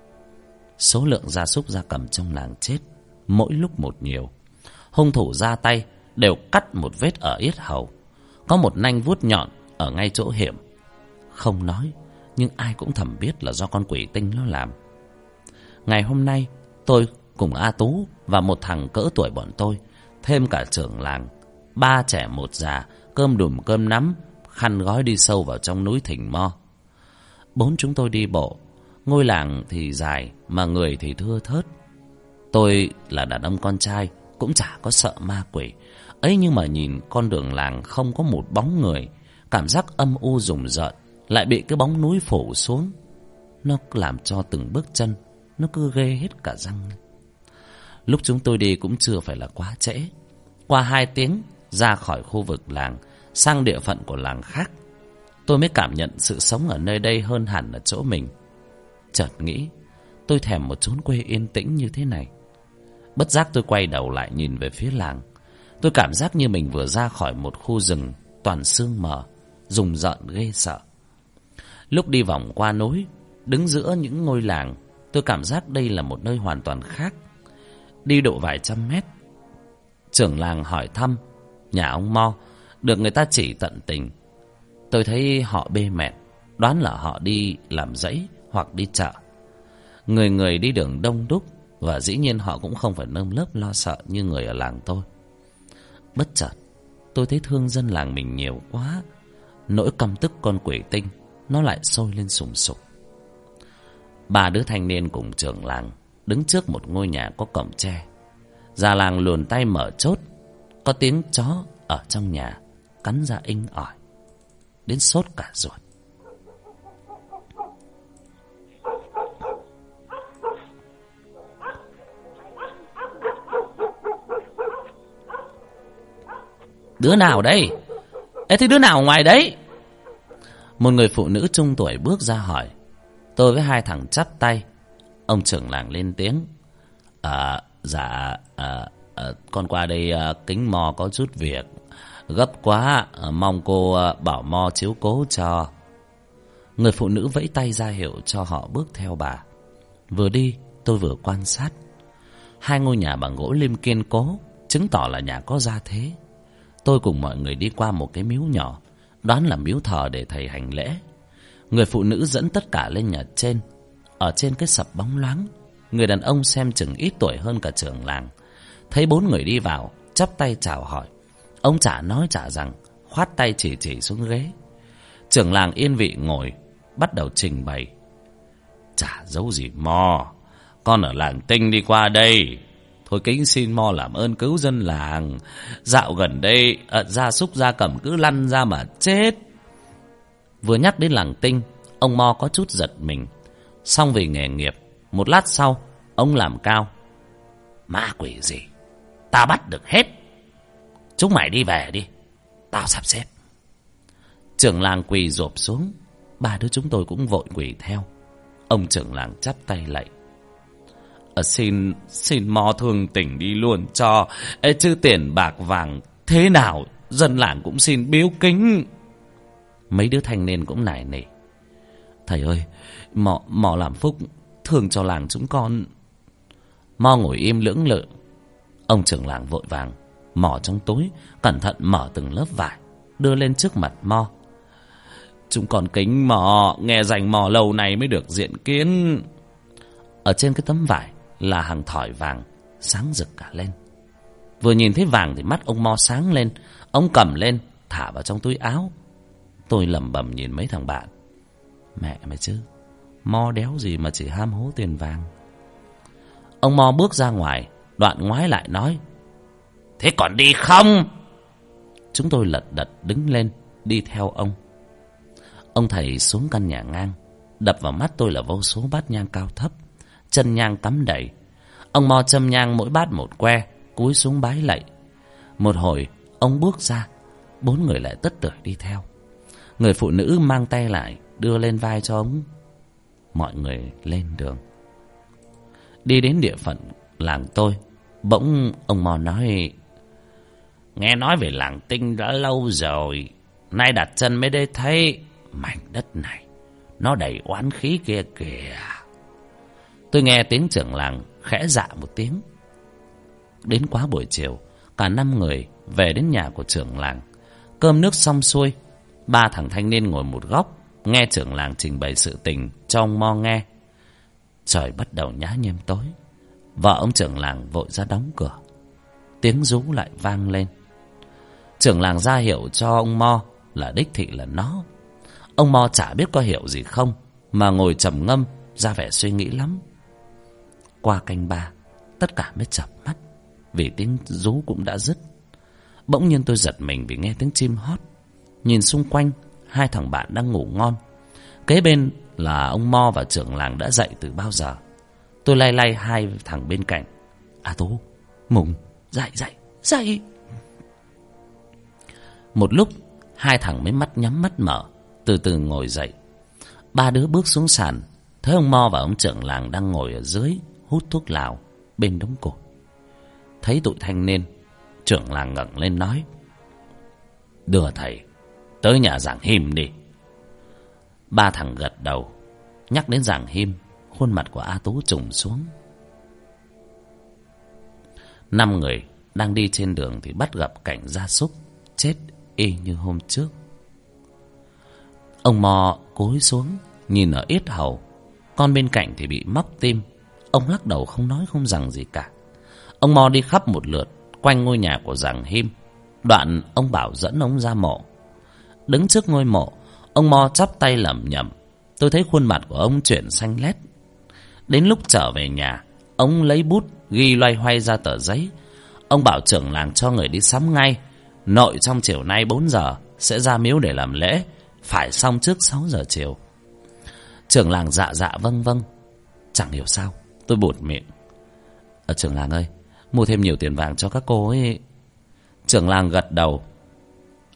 Số lượng gia súc gia cầm trong làng chết mỗi lúc một nhiều. Hung thủ ra tay đều cắt một vết ở yết hầu, có một nanh vuốt nhọn ở ngay chỗ hiểm. Không nói, nhưng ai cũng thầm biết là do con quỷ tinh nó làm. Ngày hôm nay, tôi cùng A Tú và một thằng cỡ tuổi bọn tôi, thêm cả trưởng làng, 3 trẻ 1 già, cơm đùm cơm nắm, khăn gói đi sâu vào trong núi Thình Mo. 4 chúng tôi đi bộ. Ngôi làng thì dài mà người thì thưa thớt. Tôi là đàn ông con trai, cũng chả có sợ ma quỷ ấy, nhưng mà nhìn con đường làng không có một bóng người, cảm giác âm u rùng rợn, lại bị cái bóng núi phủ xuống, nó làm cho từng bước chân nó cứ ghê hết cả răng. Lúc chúng tôi đi cũng chưa phải là quá trễ. Qua 2 tiếng ra khỏi khu vực làng, sang địa phận của làng khác, tôi mới cảm nhận sự sống ở nơi đây hơn hẳn ở chỗ mình. Chợt nghĩ tôi thèm một chốn quê yên tĩnh như thế này. Bất giác tôi quay đầu lại nhìn về phía làng. Tôi cảm giác như mình vừa ra khỏi một khu rừng toàn sương mờ, rùng rợn ghê sợ. Lúc đi vòng qua núi, đứng giữa những ngôi làng, tôi cảm giác đây là một nơi hoàn toàn khác. Đi độ vài trăm mét, trưởng làng hỏi thăm nhà ông Mo, được người ta chỉ tận tình. Tôi thấy họ bê mệt, đoán là họ đi làm dãy hoặc đi chợ. Người người đi đường đông đúc, và dĩ nhiên họ cũng không phải nơm nớp lo sợ như người ở làng tôi. Bất chợt tôi thấy thương dân làng mình nhiều quá, nỗi căm tức con quỷ tinh nó lại sôi lên sùng sục. 3 đứa thanh niên cùng trưởng làng đứng trước một ngôi nhà có cổng tre. Già làng luồn tay mở chốt, có tiếng chó ở trong nhà cắn ra inh ỏi, đến sốt cả ruột. Đứa nào đấy? Ê, thế đứa nào ngoài đấy? Một người phụ nữ trung tuổi bước ra hỏi. Tôi với hai thằng chắp tay. Ông trưởng làng lên tiếng. Dạ, con qua đây kính mò có chút việc gấp quá, mong cô bảo mò chiếu cố cho. Người phụ nữ vẫy tay ra hiệu cho họ bước theo bà. Vừa đi tôi vừa quan sát. Hai ngôi nhà bằng gỗ lim kiên cố, chứng tỏ là nhà có gia thế. Tôi cùng mọi người đi qua một cái miếu nhỏ, đoán là miếu thờ để thầy hành lễ. Người phụ nữ dẫn tất cả lên nhà trên. Ở trên cái sập bóng loáng, người đàn ông xem chừng ít tuổi hơn cả trưởng làng. Thấy bốn người đi vào, chắp tay chào hỏi. Ông chả nói chả rằng, khoát tay chỉ xuống ghế. Trưởng làng yên vị ngồi, bắt đầu trình bày. Chả giấu gì mò, con ở làng Tinh đi qua đây. Thôi kính xin mò làm ơn cứu dân làng. Dạo gần đây gia súc gia cầm cứ lăn ra mà chết. Vừa nhắc đến làng Tinh, ông Mo có chút giật mình. Xong vì nghề nghiệp, một lát sau ông làm cao. Ma quỷ gì ta bắt được hết. Chúng mày đi về đi, tao sắp xếp. Trưởng làng quỳ rộp xuống. Ba đứa chúng tôi cũng vội quỳ theo. Ông trưởng làng chắp tay lạy. Xin mò thương tình đi luôn cho. Chứ tiền bạc vàng thế nào dân làng cũng xin biếu kính. Mấy đứa thanh niên cũng nài nỉ. Thầy ơi, mò làm phúc thương cho làng chúng con. Mo ngồi im lưỡng lự. Ông trưởng làng vội vàng mò trong túi, cẩn thận mở từng lớp vải, đưa lên trước mặt Mo. Chúng con kính mò, nghe danh mò lâu này mới được diện kiến. Ở trên cái tấm vải là hàng thỏi vàng sáng rực cả lên. Vừa nhìn thấy vàng thì mắt ông Mo sáng lên. Ông cầm lên thả vào trong túi áo. Tôi lẩm bẩm nhìn mấy thằng bạn. Mẹ mày chứ, Mo đéo gì mà chỉ ham hố tiền vàng. Ông Mo bước ra ngoài, đoạn ngoái lại nói. Thế còn đi không? Chúng tôi lật đật đứng lên đi theo ông. Ông thầy xuống căn nhà ngang. Đập vào mắt tôi là vô số bát nhang cao thấp, chân nhang cắm đầy. Ông Mo châm nhang mỗi bát một que, cúi xuống bái lạy. Một hồi ông bước ra, bốn người lại tất tởi đi theo. Người phụ nữ mang tay lại đưa lên vai cho ông. Mọi người lên đường. Đi đến địa phận làng tôi, bỗng ông Mo nói. Nghe nói về làng Tinh đã lâu rồi, nay đặt chân mới đây thấy mảnh đất này nó đầy oán khí kia kìa. Tôi nghe tiếng trưởng làng khẽ dạ một tiếng. Đến quá buổi chiều, cả 5 người về đến nhà của trưởng làng. Cơm nước xong xuôi, 3 thằng thanh niên ngồi một góc nghe trưởng làng trình bày sự tình cho ông Mo nghe. Trời bắt đầu nhá nhem tối. Vợ ông trưởng làng vội ra đóng cửa. Tiếng rú lại vang lên. Trưởng làng ra hiệu cho ông Mo là đích thị là nó. Ông Mo chả biết có hiểu gì không, mà ngồi trầm ngâm ra vẻ suy nghĩ lắm. Qua canh 3, tất cả mới chợp mắt, vì tiếng rú cũng đã dứt. Bỗng nhiên tôi giật mình vì nghe tiếng chim hót. Nhìn xung quanh, 2 thằng bạn đang ngủ ngon. Kế bên là ông Mo và trưởng làng đã dậy từ bao giờ. Tôi lay lay 2 thằng bên cạnh. Tú, Mùng, dậy. Một lúc 2 thằng mới mắt nhắm mắt mở, từ từ ngồi dậy. 3 đứa bước xuống sàn, thấy ông Mo và ông trưởng làng đang ngồi ở dưới hút thuốc lào bên đống cột. Thấy tụi thanh niên, trưởng làng ngẩng lên nói. Đưa thầy tới nhà giảng Him đi. 3 thằng gật đầu. Nhắc đến giảng Him, khuôn mặt của A Tú trùng xuống. 5 người đang đi trên đường thì bắt gặp cảnh gia súc chết y như hôm trước. Ông Mo cúi xuống nhìn ở yết hầu, con bên cạnh thì bị móc tim. Ông lắc đầu không nói không rằng gì cả. Ông Mo đi khắp một lượt quanh ngôi nhà của giảng Him. Đoạn ông bảo dẫn ông ra mộ. Đứng trước ngôi mộ, ông Mo chắp tay lẩm nhẩm. Tôi thấy khuôn mặt của ông chuyển xanh lét. Đến lúc trở về nhà, ông lấy bút ghi loay hoay ra tờ giấy. Ông bảo trưởng làng cho người đi sắm ngay. Nội trong chiều nay 4 giờ sẽ ra miếu để làm lễ, phải xong trước 6 giờ chiều. Trưởng làng dạ vâng. Chẳng hiểu sao tôi buột miệng. Trưởng làng ơi, mua thêm nhiều tiền vàng cho các cô ấy. Trưởng làng gật đầu.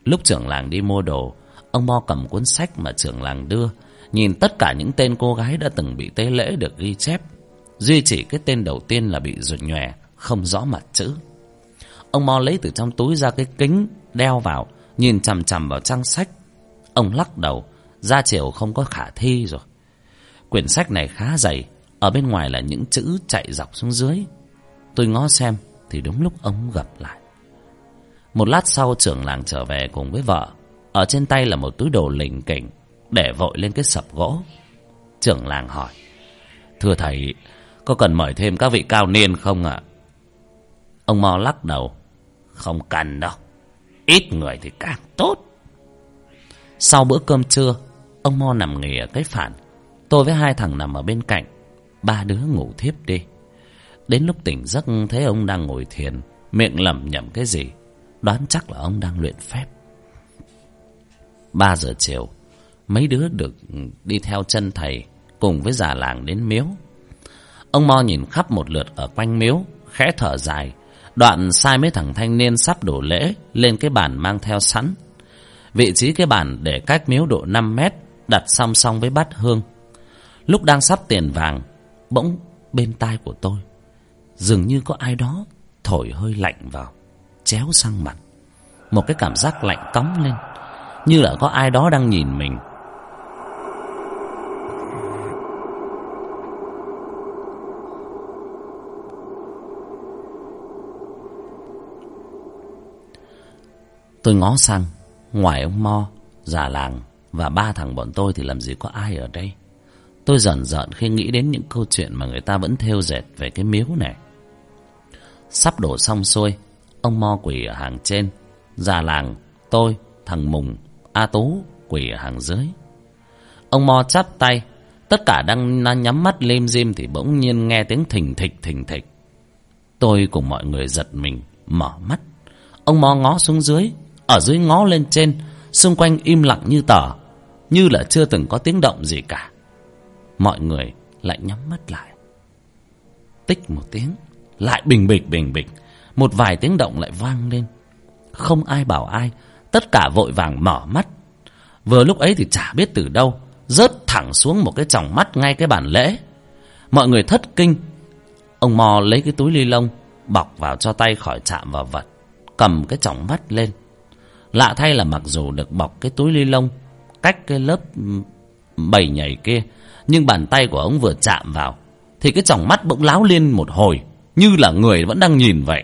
Lúc trưởng làng đi mua đồ, ông Mo cầm cuốn sách mà trưởng làng đưa, nhìn tất cả những tên cô gái đã từng bị tế lễ được ghi chép, duy chỉ cái tên đầu tiên là bị rụt nhòe, không rõ mặt chữ. Ông Mo lấy từ trong túi ra cái kính đeo vào, nhìn chằm chằm vào trang sách. Ông lắc đầu, ra chiều không có khả thi rồi. Quyển sách này khá dày, ở bên ngoài là những chữ chạy dọc xuống dưới. Tôi ngó xem thì đúng lúc ông gặp lại. Một lát sau trưởng làng trở về cùng với vợ, ở trên tay là một túi đồ lỉnh kỉnh, để vội lên cái sập gỗ. Trưởng làng hỏi: "Thưa thầy, có cần mời thêm các vị cao niên không ạ?" Ông Mo lắc đầu: "Không cần đâu, ít người thì càng tốt." Sau bữa cơm trưa, ông Mo nằm nghỉ ở cái phản, tôi với hai thằng nằm ở bên cạnh. Ba đứa ngủ thiếp đi. Đến lúc tỉnh giấc thấy ông đang ngồi thiền, miệng lẩm nhẩm cái gì, đoán chắc là ông đang luyện phép. 3 giờ chiều, mấy đứa được đi theo chân thầy cùng với già làng đến miếu. Ông Mo nhìn khắp một lượt ở quanh miếu, khẽ thở dài, đoạn sai mấy thằng thanh niên sắp đổ lễ lên cái bàn mang theo sẵn. Vị trí cái bàn để cách miếu độ 5 mét, đặt song song với bát hương. Lúc đang sắp tiền vàng, bỗng bên tai của tôi dường như có ai đó thổi hơi lạnh vào, chéo sang mặt. Một cái cảm giác lạnh cóng lên, như là có ai đó đang nhìn mình. Tôi ngó sang, ngoài ông Mo, già làng và 3 thằng bọn tôi thì làm gì có ai ở đây. Tôi rờn rợn khi nghĩ đến những câu chuyện mà người ta vẫn thêu dệt về cái miếu này. Sắp đổ xong xuôi, ông Mo quỳ ở hàng trên, già làng, tôi, thằng Mùng, A Tú quỳ ở hàng dưới. Ông Mo chắp tay, tất cả đang nhắm mắt lim dim thì bỗng nhiên nghe tiếng thình thịch thình thịch. Tôi cùng mọi người giật mình mở mắt. Ông Mo ngó xuống dưới, ở dưới ngó lên trên, xung quanh im lặng như tờ, như là chưa từng có tiếng động gì cả. Mọi người lại nhắm mắt lại. Tích một tiếng, lại bình bịch, một vài tiếng động lại vang lên. Không ai bảo ai, tất cả vội vàng mở mắt. Vừa lúc ấy thì chả biết từ đâu rớt thẳng xuống một cái chòng mắt ngay cái bàn lễ. Mọi người thất kinh. Ông Mo lấy cái túi ni lông bọc vào cho tay khỏi chạm vào vật, cầm cái chòng mắt lên. Lạ thay là mặc dù được bọc cái túi ni lông cách cái lớp bầy nhảy kia, nhưng bàn tay của ông vừa chạm vào thì cái chòng mắt bỗng láo lên một hồi, như là người vẫn đang nhìn vậy.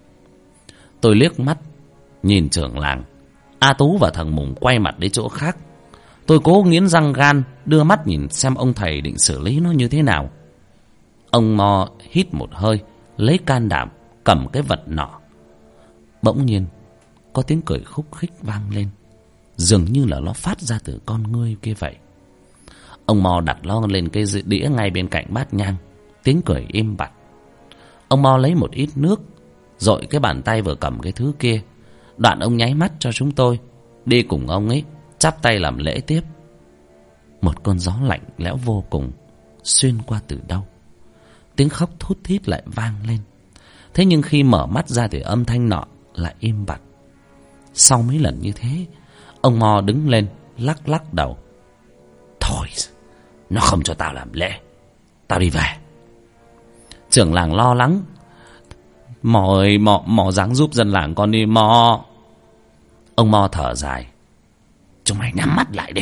Tôi liếc mắt nhìn trưởng làng, A Tú và thằng Mùng quay mặt đi chỗ khác. Tôi cố nghiến răng gan đưa mắt nhìn xem ông thầy định xử lý nó như thế nào. Ông Mo hít một hơi, lấy can đảm cầm cái vật nọ. Bỗng nhiên có tiếng cười khúc khích vang lên, dường như là nó phát ra từ con ngươi kia vậy. Ông Mo đặt nó lên cái đĩa ngay bên cạnh bát nhang, tiếng cười im bặt. Ông Mo lấy một ít nước, dội cái bàn tay vừa cầm cái thứ kia. Đoạn ông nháy mắt cho chúng tôi đi cùng ông ấy, chắp tay làm lễ tiếp. Một cơn gió lạnh lẽo vô cùng xuyên qua từ đâu, tiếng khóc thút thít lại vang lên. Thế nhưng khi mở mắt ra thì âm thanh nọ lại im bặt. Sau mấy lần như thế, ông Mo đứng lên lắc lắc đầu. Thôi, nó không cho tao làm lễ, tao đi về. Trưởng làng lo lắng. Mò ơi, mò ráng giúp dân làng con đi Mo. Ông Mo thở dài. Chúng mày nhắm mắt lại đi.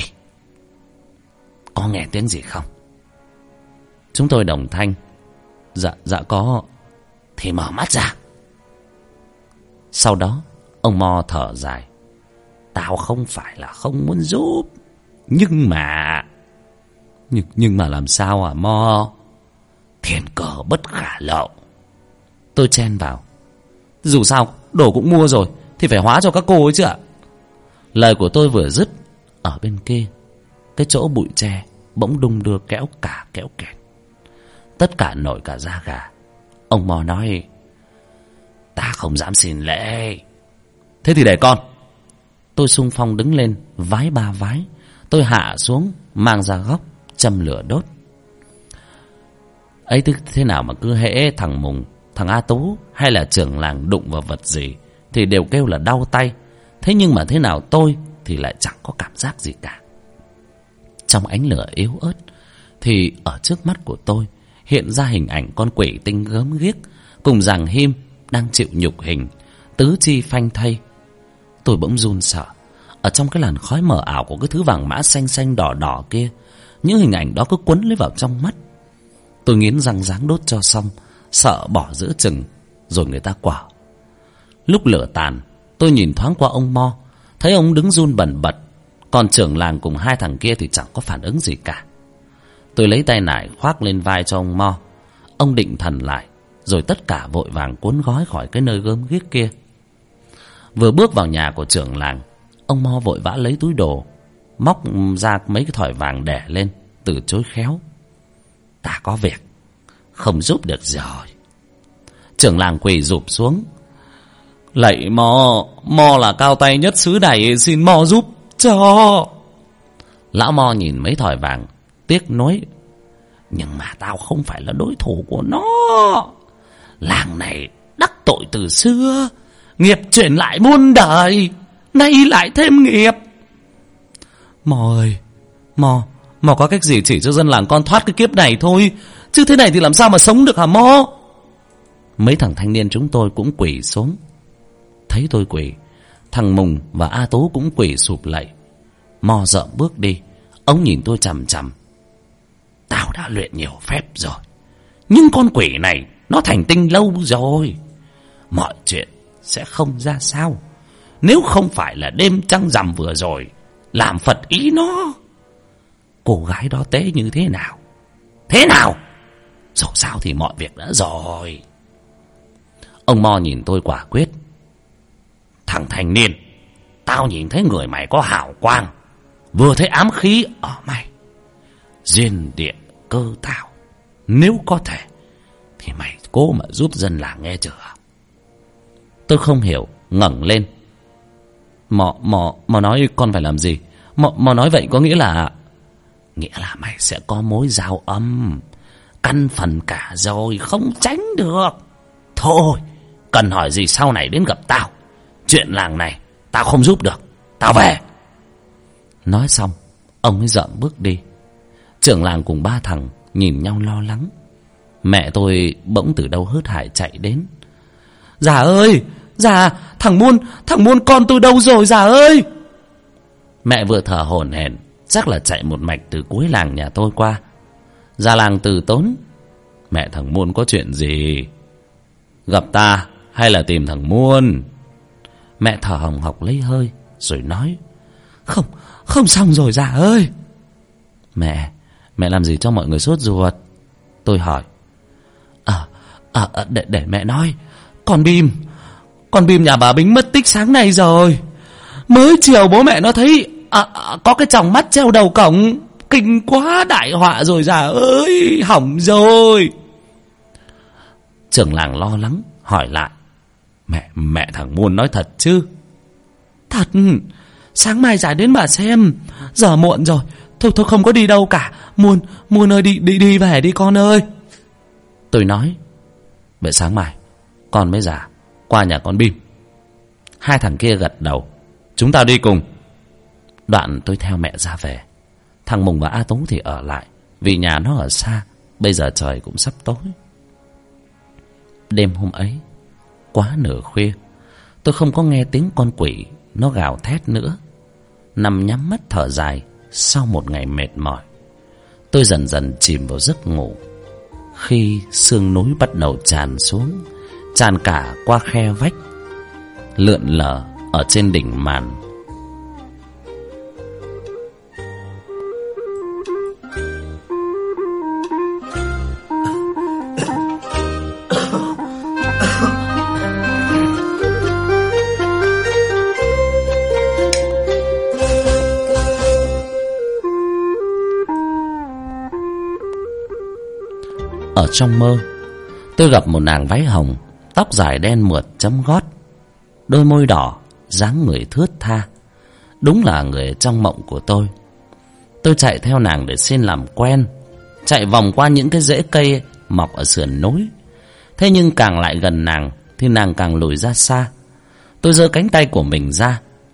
Có nghe tiếng gì không? Chúng tôi đồng thanh. Dạ có. Thì mở mắt ra. Sau đó ông Mo thở dài. Tao không phải là không muốn giúp, nhưng mà làm sao à Mo? Thiên cơ bất khả lộ. Tôi chen vào. Dù sao đồ cũng mua rồi thì phải hóa cho các cô ấy chứ ạ. Lời của tôi vừa dứt, ở bên kia, cái chỗ bụi tre bỗng đung đưa kéo kẹt. Tất cả nổi cả da gà. Ông Mo nói: Ta không dám xin lễ. Thế thì để con. Tôi xung phong đứng lên, vái 3 vái. Tôi hạ xuống, mang ra góc, châm lửa đốt. Ấy thế nào mà cứ hễ thằng Mùng, thằng A Tú hay là trưởng làng đụng vào vật gì thì đều kêu là đau tay. Thế nhưng mà thế nào tôi thì lại chẳng có cảm giác gì cả. Trong ánh lửa yếu ớt thì ở trước mắt của tôi hiện ra hình ảnh con quỷ tinh gớm ghiếc cùng Giàng Him đang chịu nhục hình, tứ chi phanh thây. Tôi bỗng run sợ. Ở trong cái làn khói mờ ảo của cái thứ vàng mã xanh xanh đỏ đỏ kia, những hình ảnh đó cứ quấn lấy vào trong mắt. Tôi nghiến răng ráng đốt cho xong, sợ bỏ giữa chừng rồi người ta quở. Lúc lửa tàn, tôi nhìn thoáng qua ông Mo, thấy ông đứng run bần bật, còn trưởng làng cùng hai thằng kia thì chẳng có phản ứng gì cả. Tôi lấy tay nải khoác lên vai cho ông Mo. Ông định thần lại, rồi tất cả vội vàng cuốn gói khỏi cái nơi gớm ghiếc kia. Vừa bước vào nhà của trưởng làng, ông Mo vội vã lấy túi đồ, móc ra mấy cái thỏi vàng đẻ lên, từ chối khéo. Ta có việc, không giúp được rồi. Trưởng làng quỳ rụp xuống. Lạy Mo, Mo là cao tay nhất xứ này, xin Mo giúp cho. Lão Mo nhìn mấy thỏi vàng, tiếc nuối. Nhưng mà tao không phải là đối thủ của nó. Làng này đắc tội từ xưa, nghiệp chuyển lại muôn đời, nay lại thêm nghiệp. Mo ơi, Mo có cách gì chỉ cho dân làng con thoát cái kiếp này thôi, chứ thế này thì làm sao mà sống được hả Mo? Mấy thằng thanh niên chúng tôi cũng quỳ xuống. Thấy tôi quỳ, thằng Mùng và A Tú cũng quỳ sụp lạy. Mo dợm bước đi. Ông nhìn tôi chằm chằm. Tao đã luyện nhiều phép rồi, nhưng con quỷ này nó thành tinh lâu rồi, mọi chuyện sẽ không ra sao nếu không phải là đêm trăng rằm vừa rồi làm phật ý nó. Cô gái đó tế như thế nào, dù sao thì mọi việc đã rồi. Ông Mo nhìn tôi quả quyết. Thằng thanh niên, tao nhìn thấy người mày có hào quang, vừa thấy ám khí ở mày, duyên địa cơ tạo. Nếu có thể thì mày cố mà giúp dân làng nghe chưa? Tôi không hiểu, ngẩng lên. Mò nói con phải làm gì? Mò nói vậy có nghĩa là... Nghĩa là mày sẽ có mối giao âm, căn phần cả rồi, không tránh được. Thôi, cần hỏi gì sau này đến gặp tao. Chuyện làng này tao không giúp được, tao về. Nói xong, ông ấy dậm bước đi. Trưởng làng cùng ba thằng nhìn nhau lo lắng. Mẹ tôi bỗng từ đâu hớt hải chạy đến. Già ơi, già, thằng Muôn con tôi đâu rồi già ơi? Mẹ vừa thở hổn hển, chắc là chạy một mạch từ cuối làng nhà tôi qua. Già làng từ tốn. Mẹ thằng Muôn có chuyện gì? Gặp ta hay là tìm thằng Muôn? Mẹ thở hồng hộc lấy hơi rồi nói. Không xong rồi già ơi. Mẹ làm gì cho mọi người sốt ruột? Tôi hỏi. Để mẹ nói. Con Bim nhà bà Bính mất tích sáng nay rồi. Mới chiều bố mẹ nó thấy có cái chòng mắt treo đầu cổng. Kinh quá, đại họa rồi già ơi, hỏng rồi. Trưởng làng lo lắng hỏi lại. Mẹ thằng Muôn nói thật chứ? Thật, sáng mai giải đến bà xem. Giờ muộn rồi, thôi không có đi đâu cả. Muôn ơi, đi về đi con ơi. Tôi nói. Vậy sáng mai con mới già qua nhà con Bim. Hai thằng kia gật đầu. Chúng tao đi cùng. Đoạn tôi theo mẹ ra về. Thằng Mùng và A Tú thì ở lại, vì nhà nó ở xa. Bây giờ trời cũng sắp tối. Đêm hôm ấy, quá nửa khuya, tôi không có nghe tiếng con quỷ nó gào thét nữa. Nằm nhắm mắt thở dài sau một ngày mệt mỏi, tôi dần dần chìm vào giấc ngủ. Khi sương núi bắt đầu tràn xuống, tràn cả qua khe vách, lượn lờ ở trên đỉnh màn. Ở trong mơ, tôi gặp một nàng váy hồng, tóc dài đen mượt chấm gót, đôi môi đỏ, dáng người thướt tha. Đúng là người trong mộng của tôi. Tôi chạy theo nàng để xin làm quen, chạy vòng qua những cái rễ cây mọc ở sườn núi. Thế nhưng càng lại gần nàng thì nàng càng lùi ra xa. Tôi giơ cánh tay của mình ra,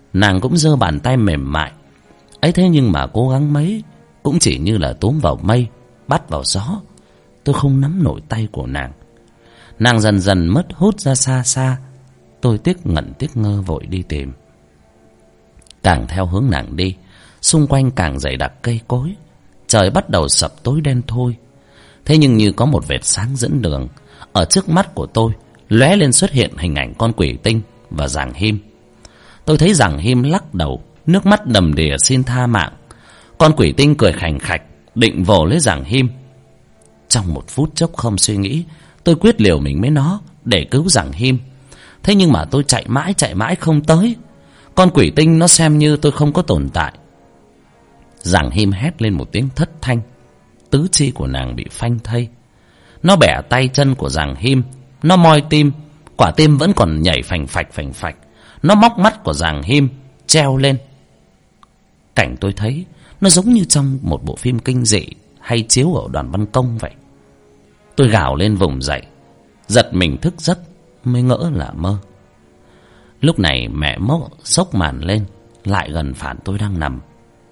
nàng cũng giơ bàn tay mềm mại ấy, thế nhưng mà cố gắng mấy cũng chỉ như là túm vào mây bắt vào gió. Tôi không nắm nổi tay của nàng. Nàng dần dần mất hút ra xa xa. Tôi tiếc ngẩn tiếc ngơ vội đi tìm. Càng theo hướng nàng đi, xung quanh càng dày đặc cây cối. Trời bắt đầu sập tối đen thui. Thế nhưng như có một vệt sáng dẫn đường. Ở trước mắt của tôi lóe lên xuất hiện hình ảnh con quỷ tinh và Giàng Him. Tôi thấy Giàng Him lắc đầu, nước mắt đầm đìa xin tha mạng. Con quỷ tinh cười khành khạch, định vồ lấy Giàng Him. Trong một phút chốc không suy nghĩ, tôi quyết liều mình với nó để cứu Giàng Him. Thế nhưng mà tôi chạy mãi không tới. Con quỷ tinh nó xem như tôi không có tồn tại. Giàng Him hét lên một tiếng thất thanh. Tứ chi của nàng bị phanh thây. Nó bẻ tay chân của Giàng Him. Nó moi tim. Quả tim vẫn còn nhảy phành phạch. Nó móc mắt của Giàng Him treo lên. Cảnh tôi thấy nó giống như trong một bộ phim kinh dị hay chiếu ở Đoàn Văn Công vậy. Tôi gào lên vùng dậy, giật mình thức giấc mới ngỡ là mơ. Lúc này mẹ Mốc xốc màn lên, lại gần phản tôi đang nằm.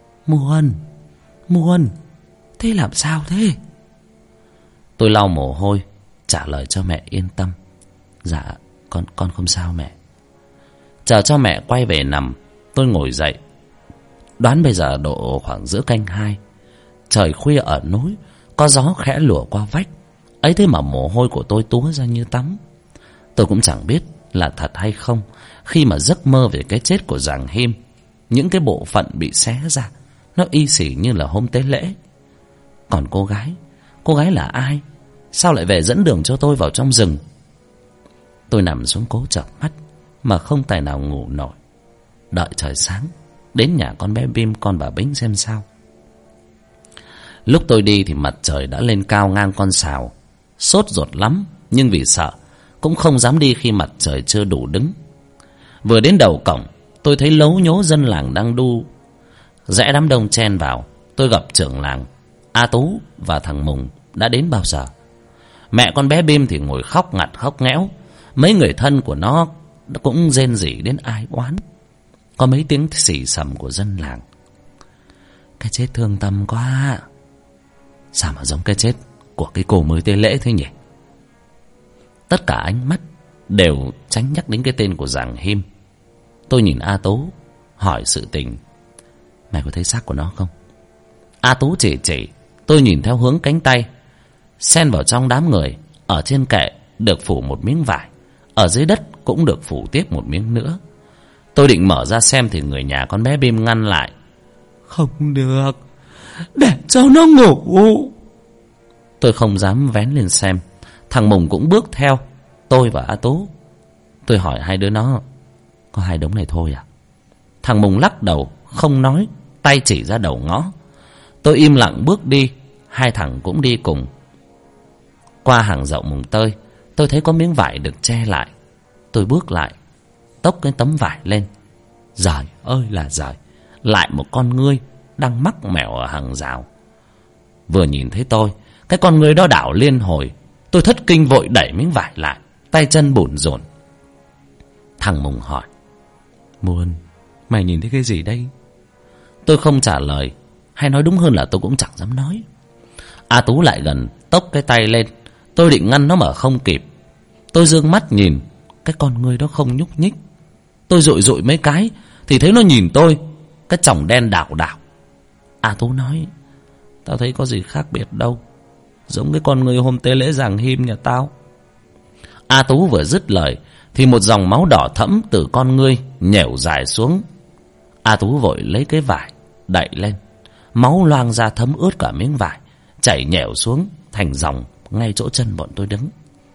Muôn, thế làm sao thế? Tôi lau mồ hôi, trả lời cho mẹ yên tâm. Dạ, con không sao mẹ. Chờ cho mẹ quay về nằm, tôi ngồi dậy. Đoán bây giờ độ khoảng giữa canh 2. Trời khuya ở núi, có gió khẽ lùa qua vách. Ấy thế mà mồ hôi của tôi túa ra như tắm. Tôi cũng chẳng biết là thật hay không, khi mà giấc mơ về cái chết của Giàng Him, những cái bộ phận bị xé ra, nó y xỉ như là hôm tế lễ. Còn cô gái là ai? Sao lại về dẫn đường cho tôi vào trong rừng? Tôi nằm xuống cố chợp mắt mà không tài nào ngủ nổi. Đợi trời sáng, đến nhà con bé Bim con bà Bính xem sao. Lúc tôi đi thì mặt trời đã lên cao ngang con sào. Sốt ruột lắm, nhưng vì sợ cũng không dám đi khi mặt trời chưa đủ đứng. Vừa đến đầu cổng, tôi thấy lấu nhố dân làng đang đu rẽ đám đông chen vào. Tôi gặp trưởng làng A Tú và thằng Mùng đã đến bao giờ. Mẹ con bé Bim thì ngồi khóc ngặt khóc nghẽo. Mấy người thân của nó cũng rên rỉ đến ai oán. Có mấy tiếng xì xầm của dân làng. Cái chết thương tâm quá. Sao mà giống cái chết của cái cô mới tế lễ thế nhỉ? Tất cả ánh mắt đều tránh nhắc đến cái tên của Giàng Him. Tôi nhìn A Tú hỏi sự tình. Mày có thấy xác của nó không? A Tú chỉ. Tôi nhìn theo hướng cánh tay. Xen vào trong đám người. Ở trên kệ được phủ một miếng vải, ở dưới đất cũng được phủ tiếp một miếng nữa. Tôi định mở ra xem thì người nhà con bé Bim ngăn lại. Không được, để cho nó ngủ. Tôi không dám vén lên xem. Thằng Mùng cũng bước theo tôi và A Tú. Tôi hỏi hai đứa nó, có hai đống này thôi à? Thằng Mùng lắc đầu không nói, tay chỉ ra đầu ngõ. Tôi im lặng bước đi. Hai thằng cũng đi cùng. Qua hàng rậu mùng tơi, tôi thấy có miếng vải được che lại. Tôi bước lại, tốc cái tấm vải lên. Giời ơi là giời, lại một con ngươi đang mắc mẻo ở hàng rào. Vừa nhìn thấy tôi, cái con ngươi đó đảo liên hồi. Tôi thất kinh vội đẩy miếng vải lại, tay chân bủn rủn. Thằng Mùng hỏi, Muôn, mày nhìn thấy cái gì đây? Tôi không trả lời, hay nói đúng hơn là tôi cũng chẳng dám nói. A Tú lại gần, tốc cái tay lên. Tôi định ngăn nó mà không kịp. Tôi dương mắt nhìn, cái con ngươi đó không nhúc nhích. Tôi dụi mấy cái thì thấy nó nhìn tôi, cái chòng đen đảo đảo. A Tú nói, tao thấy có gì khác biệt đâu, giống cái con ngươi hôm tế lễ Giàng Him nhà tao. A Tú vừa dứt lời thì một dòng máu đỏ thẫm từ con ngươi nhẻo dài xuống. A Tú vội lấy cái vải đậy lên. Máu loang ra thấm ướt cả miếng vải, chảy nhẻo xuống thành dòng ngay chỗ chân bọn tôi đứng.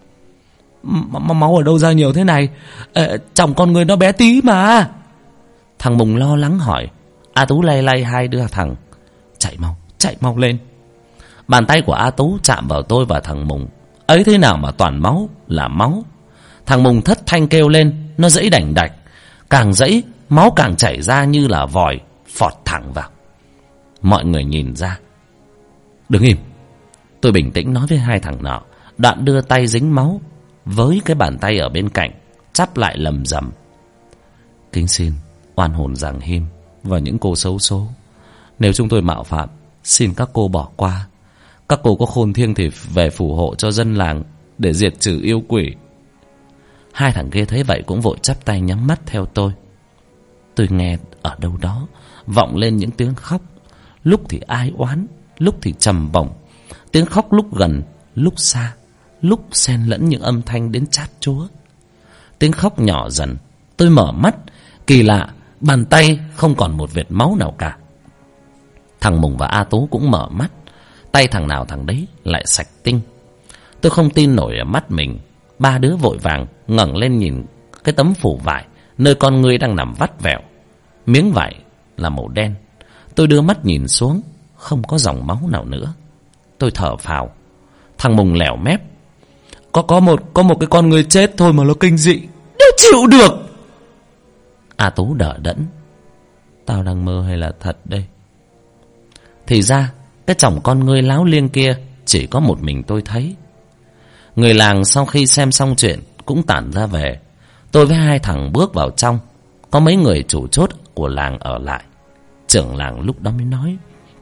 Máu ở đâu ra nhiều thế này? Chồng con người nó bé tí mà. Thằng Mùng lo lắng hỏi. A Tú lay hai đứa thằng. Chạy mau lên. Bàn tay của A Tú chạm vào tôi và thằng Mùng. Ấy thế nào mà toàn máu là máu. Thằng Mùng thất thanh kêu lên. Nó giãy đành đạch. Càng giãy máu càng chảy ra như là vòi phọt thẳng vào. Mọi người nhìn ra. Đứng im. Tôi bình tĩnh nói với hai thằng nọ. Đoạn đưa tay dính máu với cái bàn tay ở bên cạnh, chắp lại lầm rầm. Kính xin oan hồn Giàng Him và những cô xấu số. Nếu chúng tôi mạo phạm, xin các cô bỏ qua. Các cô có khôn thiêng thì về phù hộ cho dân làng để diệt trừ yêu quỷ. Hai thằng kia thấy vậy cũng vội chắp tay nhắm mắt theo tôi. Tôi nghe ở đâu đó vọng lên những tiếng khóc, lúc thì ai oán, lúc thì trầm bổng. Tiếng khóc lúc gần, lúc xa, lúc xen lẫn những âm thanh đến chát chúa. Tiếng khóc nhỏ dần. Tôi mở mắt. Kỳ lạ, bàn tay không còn một vệt máu nào cả. Thằng Mùng và A Tú cũng mở mắt. Tay thằng nào thằng đấy lại sạch tinh. Tôi không tin nổi ở mắt mình. Ba đứa vội vàng ngẩng lên nhìn cái tấm phủ vải nơi con ngươi đang nằm vắt vẹo. Miếng vải là màu đen. Tôi đưa mắt nhìn xuống, không có dòng máu nào nữa. Tôi thở phào. Thằng Mùng lẻo mép. Có một cái con người chết thôi mà nó kinh dị. Đâu chịu được. A Tú đỡ đẫn. Tao đang mơ hay là thật đây? Thì ra cái chồng con ngươi láo liêng kia chỉ có một mình tôi thấy. Người làng sau khi xem xong chuyện cũng tản ra về. Tôi với hai thằng bước vào trong. Có mấy người chủ chốt của làng ở lại. Trưởng làng lúc đó mới nói: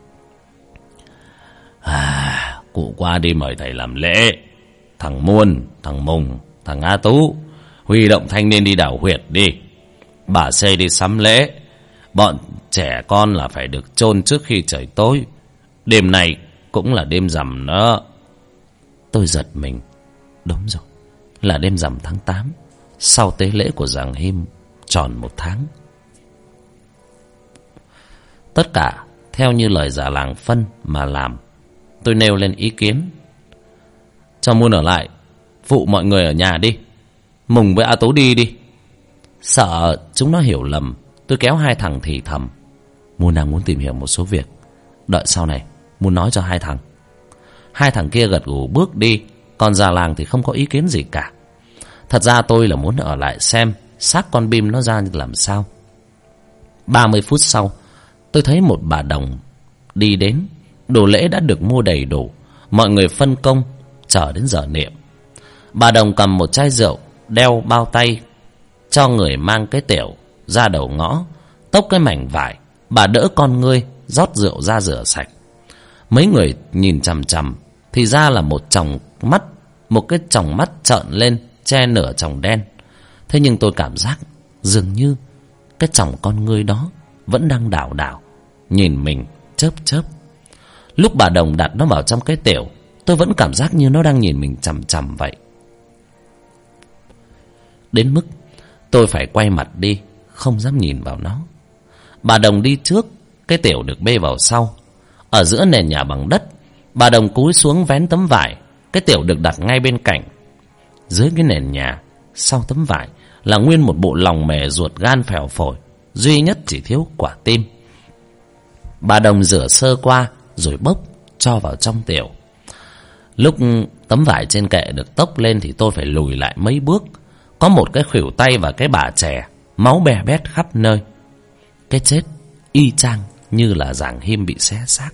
cụ qua đi mời thầy làm lễ. Thằng Muôn, thằng Mùng, thằng A Tú huy động thanh niên đi đào huyệt đi. Bà Xây đi sắm lễ. Bọn trẻ con là phải được chôn trước khi trời tối. Đêm này cũng là đêm rằm đó. Tôi giật mình. Đúng rồi, là đêm rằm tháng 8, sau tế lễ của Giàng Him tròn 1 tháng. Tất cả theo như lời già làng phân mà làm. Tôi nêu lên ý kiến: cho Muôn ở lại phụ mọi người ở nhà đi. Mùng với A Tú đi đi. Sợ chúng nó hiểu lầm, tôi kéo hai thằng thì thầm: Muôn đang muốn tìm hiểu một số việc, đợi sau này Muôn nói cho hai thằng. Hai thằng kia gật gù bước đi. Còn già làng thì không có ý kiến gì cả. Thật ra tôi là muốn ở lại xem xác con bim nó ra làm sao. 30 phút sau, tôi thấy một bà đồng đi đến. Đồ lễ đã được mua đầy đủ. Mọi người phân công chờ đến giờ niệm. Bà đồng cầm một chai rượu, đeo bao tay cho người mang cái tẻo ra đầu ngõ. Tốc cái mảnh vải, bà đỡ con ngươi rót rượu ra rửa sạch. Mấy người nhìn chằm chằm thì ra là một cái tròng mắt trợn lên che nửa tròng đen. Thế nhưng tôi cảm giác dường như cái tròng con ngươi đó vẫn đang đảo đảo nhìn mình chớp chớp. Lúc bà đồng đặt nó vào trong cái tẻo, tôi vẫn cảm giác như nó đang nhìn mình chằm chằm vậy. Đến mức tôi phải quay mặt đi, không dám nhìn vào nó. Bà đồng đi trước, cái tẻo được bê vào sau. Ở giữa nền nhà bằng đất, bà đồng cúi xuống vén tấm vải. Cái tẻo được đặt ngay bên cạnh. Dưới cái nền nhà, sau tấm vải là nguyên một bộ lòng mề ruột gan phèo phổi, duy nhất chỉ thiếu quả tim. Bà đồng rửa sơ qua rồi bốc cho vào trong tẻo. Lúc tấm vải trên kệ được tốc lên thì tôi phải lùi lại mấy bước. Có một cái khuỷu tay và cái bả chè, máu bè bét khắp nơi. Cái chết y chang như là Giàng Him bị xé xác.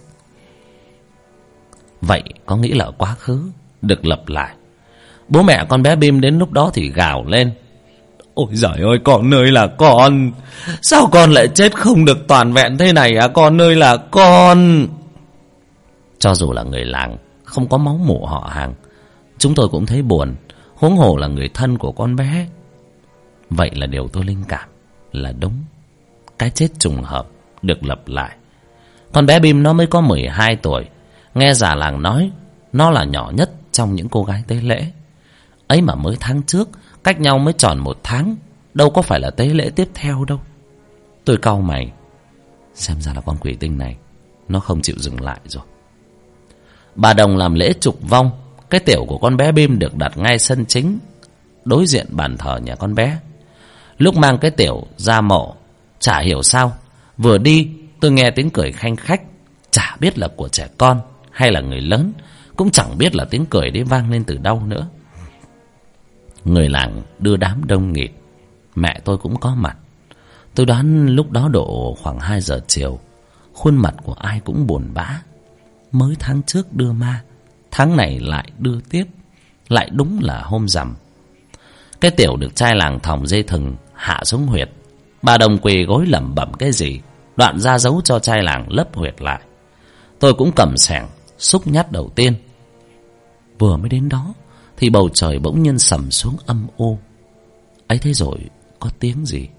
Vậy có nghĩa là quá khứ được lập lại. Bố mẹ con bé Bim đến lúc đó thì gào lên: ôi giời ơi, con ơi là con, sao con lại chết không được toàn vẹn thế này à con ơi là con. Cho dù là người làng không có máu mủ họ hàng, chúng tôi cũng thấy buồn, huống hồ là người thân của con bé. Vậy là điều tôi linh cảm là đúng. Cái chết trùng hợp được lập lại. Con bé Bim nó mới có 12 tuổi. Nghe già làng nói nó là nhỏ nhất trong những cô gái tế lễ. Ấy mà mới tháng trước, cách nhau mới tròn 1 tháng, đâu có phải là tế lễ tiếp theo đâu. Tôi cau mày. Xem ra là con quỷ tinh này nó không chịu dừng lại rồi. Bà đồng làm lễ trục vong. Cái tẻo của con bé Bim được đặt ngay sân chính, đối diện bàn thờ nhà con bé. Lúc mang cái tẻo ra mộ, chả hiểu sao vừa đi tôi nghe tiếng cười khanh khách. Chả biết là của trẻ con hay là người lớn, cũng chẳng biết là tiếng cười đấy vang lên từ đâu nữa. Người làng đưa đám đông nghịt. Mẹ tôi cũng có mặt. Tôi đoán lúc đó độ khoảng 2 giờ chiều. Khuôn mặt của ai cũng buồn bã. Mới tháng trước đưa ma, tháng này lại đưa tiếp. Lại đúng là hôm rằm. Cái tẻo được trai làng thòng dây thừng hạ xuống huyệt. Bà Đồng quỳ gối lẩm bẩm cái gì, đoạn ra dấu cho trai làng lấp huyệt lại. Tôi cũng cầm xẻng xúc nhát đầu tiên. Vừa mới đến đó thì bầu trời bỗng nhiên sầm xuống âm u. Ấy thế rồi có tiếng gì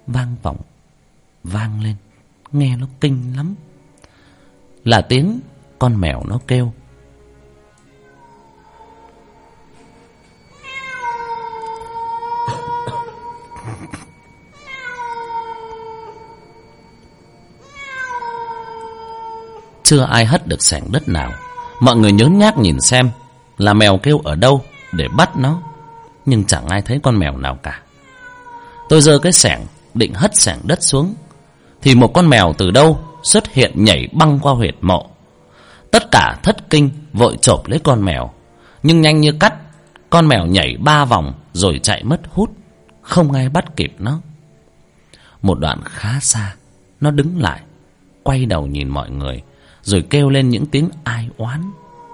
vang lên, nghe nó kinh lắm. Là tiếng con mèo nó kêu. Chưa ai hất được xẻng đất nào. Mọi người nhớn nhác nhìn xem là mèo kêu ở đâu để bắt nó, nhưng chẳng ai thấy con mèo nào cả. Tôi giơ cái xẻng định hất xẻng đất xuống thì một con mèo từ đâu xuất hiện nhảy băng qua huyệt mộ. Tất cả thất kinh vội chộp lấy con mèo, nhưng nhanh như cắt, con mèo nhảy 3 vòng rồi chạy mất hút, không ai bắt kịp nó. Một đoạn khá xa, nó đứng lại, quay đầu nhìn mọi người, rồi kêu lên những tiếng ai oán.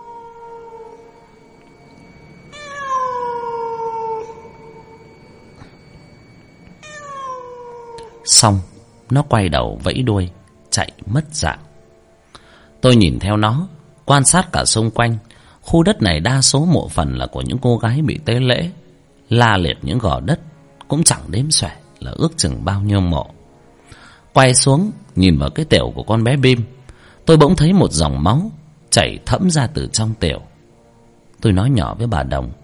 Xong, nó quay đầu vẫy đuôi, chạy mất dạng. Tôi nhìn theo nó, quan sát cả xung quanh. Khu đất này đa số mộ phần là của những cô gái bị tế lễ. La liệt những gò đất, cũng chẳng đếm xuể là ước chừng bao nhiêu mộ. Quay xuống, nhìn vào cái tểu của con bé Bim, tôi bỗng thấy một dòng máu chảy thẫm ra từ trong tểu. Tôi nói nhỏ với bà Đồng: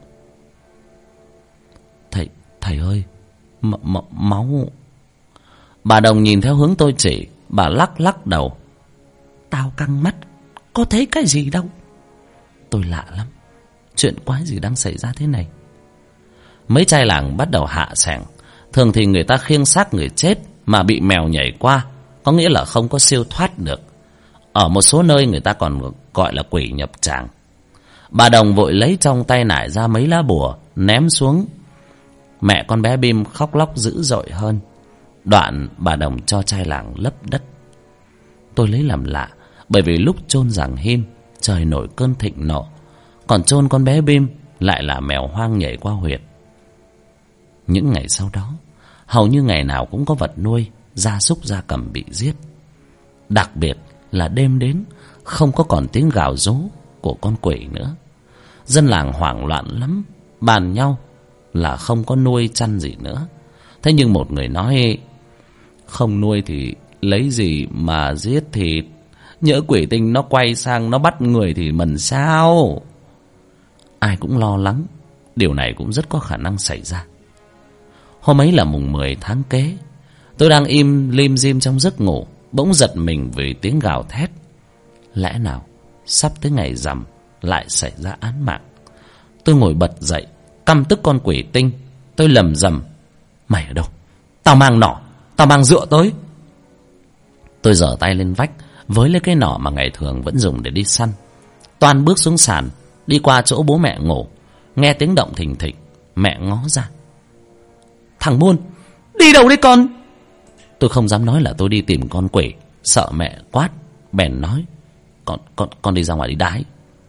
Thầy ơi, máu. Bà Đồng nhìn theo hướng tôi chỉ, bà lắc đầu: Tao căng mắt, có thấy cái gì đâu. Tôi lạ lắm, chuyện quái gì đang xảy ra thế này. Mấy trai làng bắt đầu hạ xẻng. Thường thì người ta khiêng xác người chết mà bị mèo nhảy qua, có nghĩa là không có siêu thoát được. Ở một số nơi người ta còn gọi là quỷ nhập tràng. Bà Đồng vội lấy trong tay nải ra mấy lá bùa ném xuống. Mẹ con bé Bim khóc lóc dữ dội hơn. Đoạn bà Đồng cho trai làng lấp đất. Tôi lấy làm lạ, bởi vì lúc chôn giàng Him trời nổi cơn thịnh nộ, còn chôn con bé Bim lại là mèo hoang nhảy qua huyệt. Những ngày sau đó, hầu như ngày nào cũng có vật nuôi, gia súc gia cầm bị giết. Đặc biệt là đêm đến, không có còn tiếng gào rú của con quỷ nữa. Dân làng hoảng loạn lắm, bàn nhau là không có nuôi chăn gì nữa. Thế nhưng một người nói: Không nuôi thì lấy gì mà giết thịt, nhỡ quỷ tinh nó quay sang nó bắt người thì mần sao. Ai cũng lo lắng, điều này cũng rất có khả năng xảy ra. Hôm ấy là mùng 10 tháng Kế. Tôi đang im lim dim trong giấc ngủ, bỗng giật mình vì tiếng gào thét. Lẽ nào sắp tới ngày rằm lại xảy ra án mạng? Tôi ngồi bật dậy, căm tức con quỷ tinh. Tôi lầm rầm: Mày ở đâu? Tao mang nỏ, tao mang dựa tới. Tôi giở tay lên vách, với lấy cái nỏ mà ngày thường vẫn dùng để đi săn. Toan bước xuống sàn, đi qua chỗ bố mẹ ngủ. Nghe tiếng động thình thịch, mẹ ngó ra: Thằng Muôn, đi đâu đấy con? Tôi không dám nói là tôi đi tìm con quỷ, sợ mẹ quát, bèn nói: Con đi ra ngoài đi đái.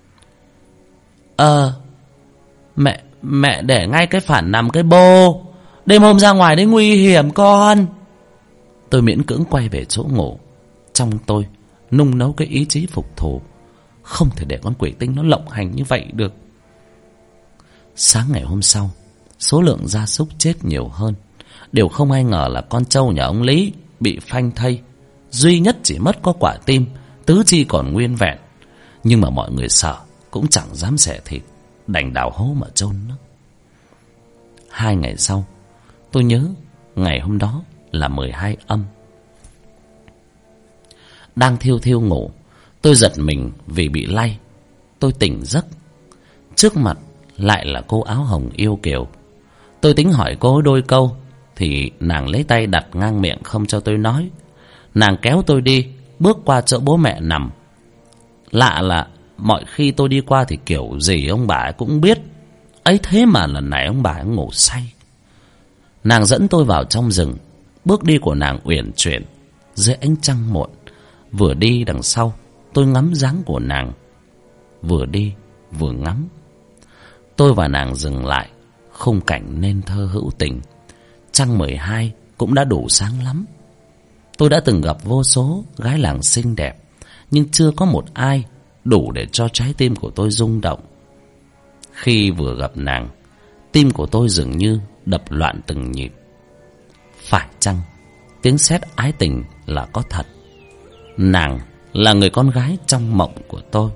Mẹ để ngay cái phản nằm cái bô, đêm hôm ra ngoài đấy nguy hiểm con. Tôi miễn cưỡng quay về chỗ ngủ. Trong tôi nung nấu cái ý chí phục thù, không thể để con quỷ tinh nó lộng hành như vậy được. Sáng ngày hôm sau, số lượng gia súc chết nhiều hơn. Điều không ai ngờ là con trâu nhà ông Lý bị phanh thây, duy nhất chỉ mất có quả tim, tứ chi còn nguyên vẹn. Nhưng mà mọi người sợ, cũng chẳng dám xẻ thịt, đành đào hố mà chôn nó. 2 ngày sau, tôi nhớ ngày hôm đó là 12 âm. Đang thiêu thiêu ngủ, tôi giật mình vì bị lay. Tôi tỉnh giấc, trước mặt lại là cô áo hồng yêu kiều. Tôi tính hỏi cô đôi câu thì nàng lấy tay đặt ngang miệng không cho tôi nói. Nàng kéo tôi đi, bước qua chỗ bố mẹ nằm. Lạ là mọi khi tôi đi qua thì kiểu gì ông bà ấy cũng biết. Ấy thế mà lần này ông bà ấy ngủ say. Nàng dẫn tôi vào trong rừng. Bước đi của nàng uyển chuyển dưới ánh trăng muộn. Vừa đi đằng sau, tôi ngắm dáng của nàng, vừa đi vừa ngắm. Tôi và nàng dừng lại, khung cảnh nên thơ hữu tình. Trăng 12 cũng đã đủ sáng lắm. Tôi đã từng gặp vô số gái làng xinh đẹp, nhưng chưa có một ai đủ để cho trái tim của tôi rung động. Khi vừa gặp nàng, tim của tôi dường như đập loạn từng nhịp. Phải chăng tiếng sét ái tình là có thật? Nàng là người con gái trong mộng của tôi.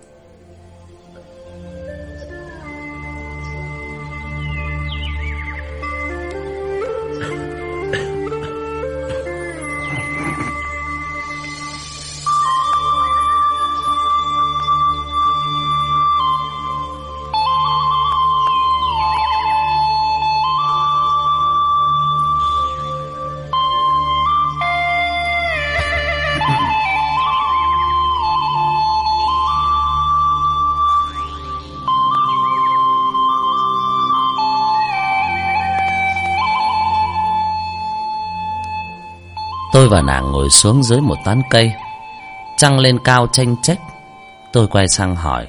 Tôi và nàng ngồi xuống dưới một tán cây, trăng lên cao chênh chếch. Tôi quay sang hỏi: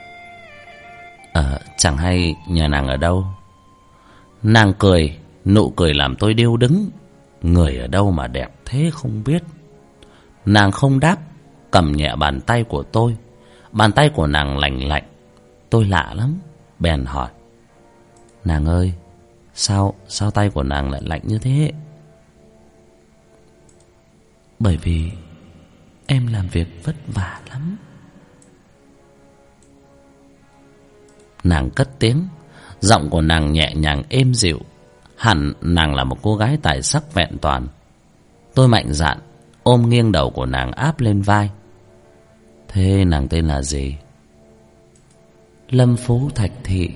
chẳng hay nhà nàng ở đâu? Nàng cười, nụ cười làm tôi điêu đứng. Người ở đâu mà đẹp thế không biết. Nàng không đáp, cầm nhẹ bàn tay của tôi. Bàn tay của nàng lạnh lạnh. Tôi lạ lắm, bèn hỏi: nàng ơi, sao tay của nàng lại lạnh như thế? Bởi vì em làm việc vất vả lắm. Nàng cất tiếng, giọng của nàng nhẹ nhàng êm dịu. Hẳn nàng là một cô gái tài sắc vẹn toàn. Tôi mạnh dạn ôm nghiêng đầu của nàng áp lên vai. Thế nàng tên là gì? Lâm Phú Thạch Thị.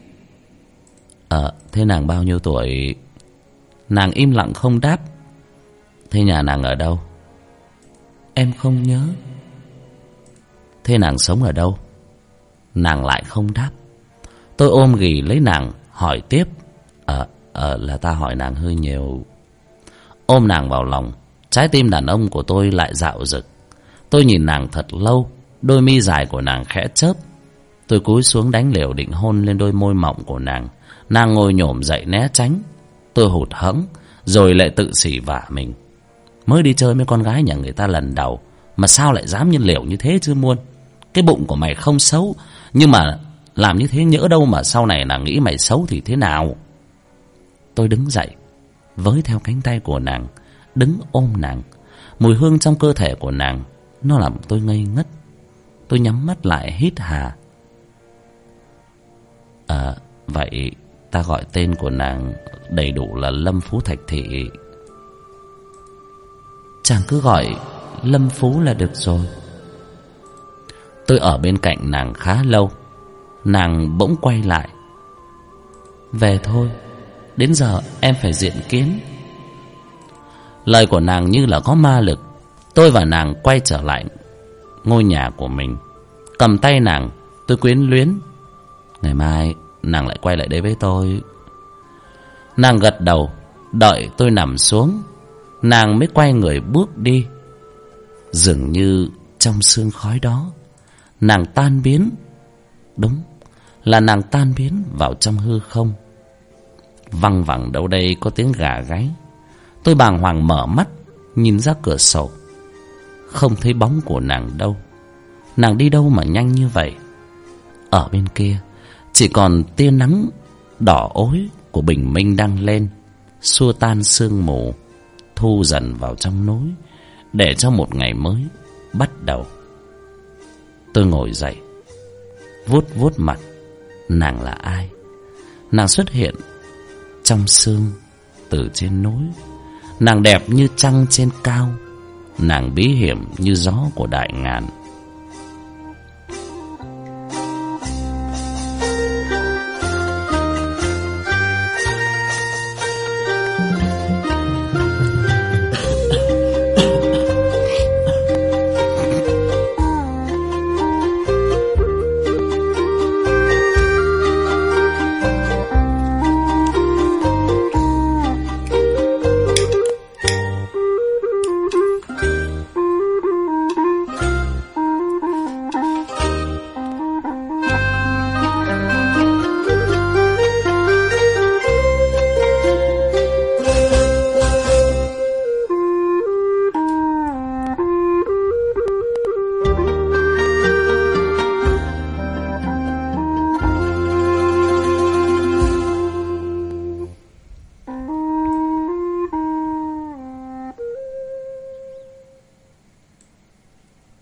Thế nàng bao nhiêu tuổi? Nàng im lặng không đáp. Thế nhà nàng ở đâu? Em không nhớ. Thế nàng sống ở đâu? Nàng lại không đáp. Tôi ôm ghì lấy nàng, hỏi tiếp. Là ta hỏi nàng hơi nhiều. Ôm nàng vào lòng, trái tim đàn ông của tôi lại dạo dực. Tôi nhìn nàng thật lâu, đôi mi dài của nàng khẽ chớp. Tôi cúi xuống đánh liều định hôn lên đôi môi mọng của nàng. Nàng ngồi nhổm dậy né tránh. Tôi hụt hẫng, rồi lại tự xỉ vả mình. Mới đi chơi với con gái nhà người ta lần đầu mà sao lại dám nhiên liều như thế chứ muôn. Cái bụng của mày không xấu, nhưng mà làm như thế nhỡ đâu mà sau này nàng nghĩ mày xấu thì thế nào. Tôi đứng dậy, với theo cánh tay của nàng, đứng ôm nàng. Mùi hương trong cơ thể của nàng, nó làm tôi ngây ngất. Tôi nhắm mắt lại hít hà. Vậy ta gọi tên của nàng đầy đủ là Lâm Phú Thạch Thị. Chàng cứ gọi Lâm Phú là được rồi. Tôi ở bên cạnh nàng khá lâu. Nàng bỗng quay lại. Về thôi, đến giờ em phải diện kiến. Lời của nàng như là có ma lực. Tôi và nàng quay trở lại ngôi nhà của mình. Cầm tay nàng, tôi quyến luyến. Ngày mai nàng lại quay lại đây với tôi. Nàng gật đầu, đợi tôi nằm xuống, nàng mới quay người bước đi. Dường như trong sương khói đó, nàng tan biến. Đúng là nàng tan biến vào trong hư không. Văng vẳng đâu đây có tiếng gà gáy. Tôi bàng hoàng mở mắt, nhìn ra cửa sổ. Không thấy bóng của nàng đâu. Nàng đi đâu mà nhanh như vậy? Ở bên kia chỉ còn tia nắng đỏ ối của bình minh đang lên, xua tan sương mù, thu dần vào trong núi, để cho một ngày mới bắt đầu. Tôi ngồi dậy, vuốt vuốt mặt. Nàng là ai? Nàng xuất hiện trong sương từ trên núi. Nàng đẹp như trăng trên cao. Nàng bí hiểm như gió của đại ngàn.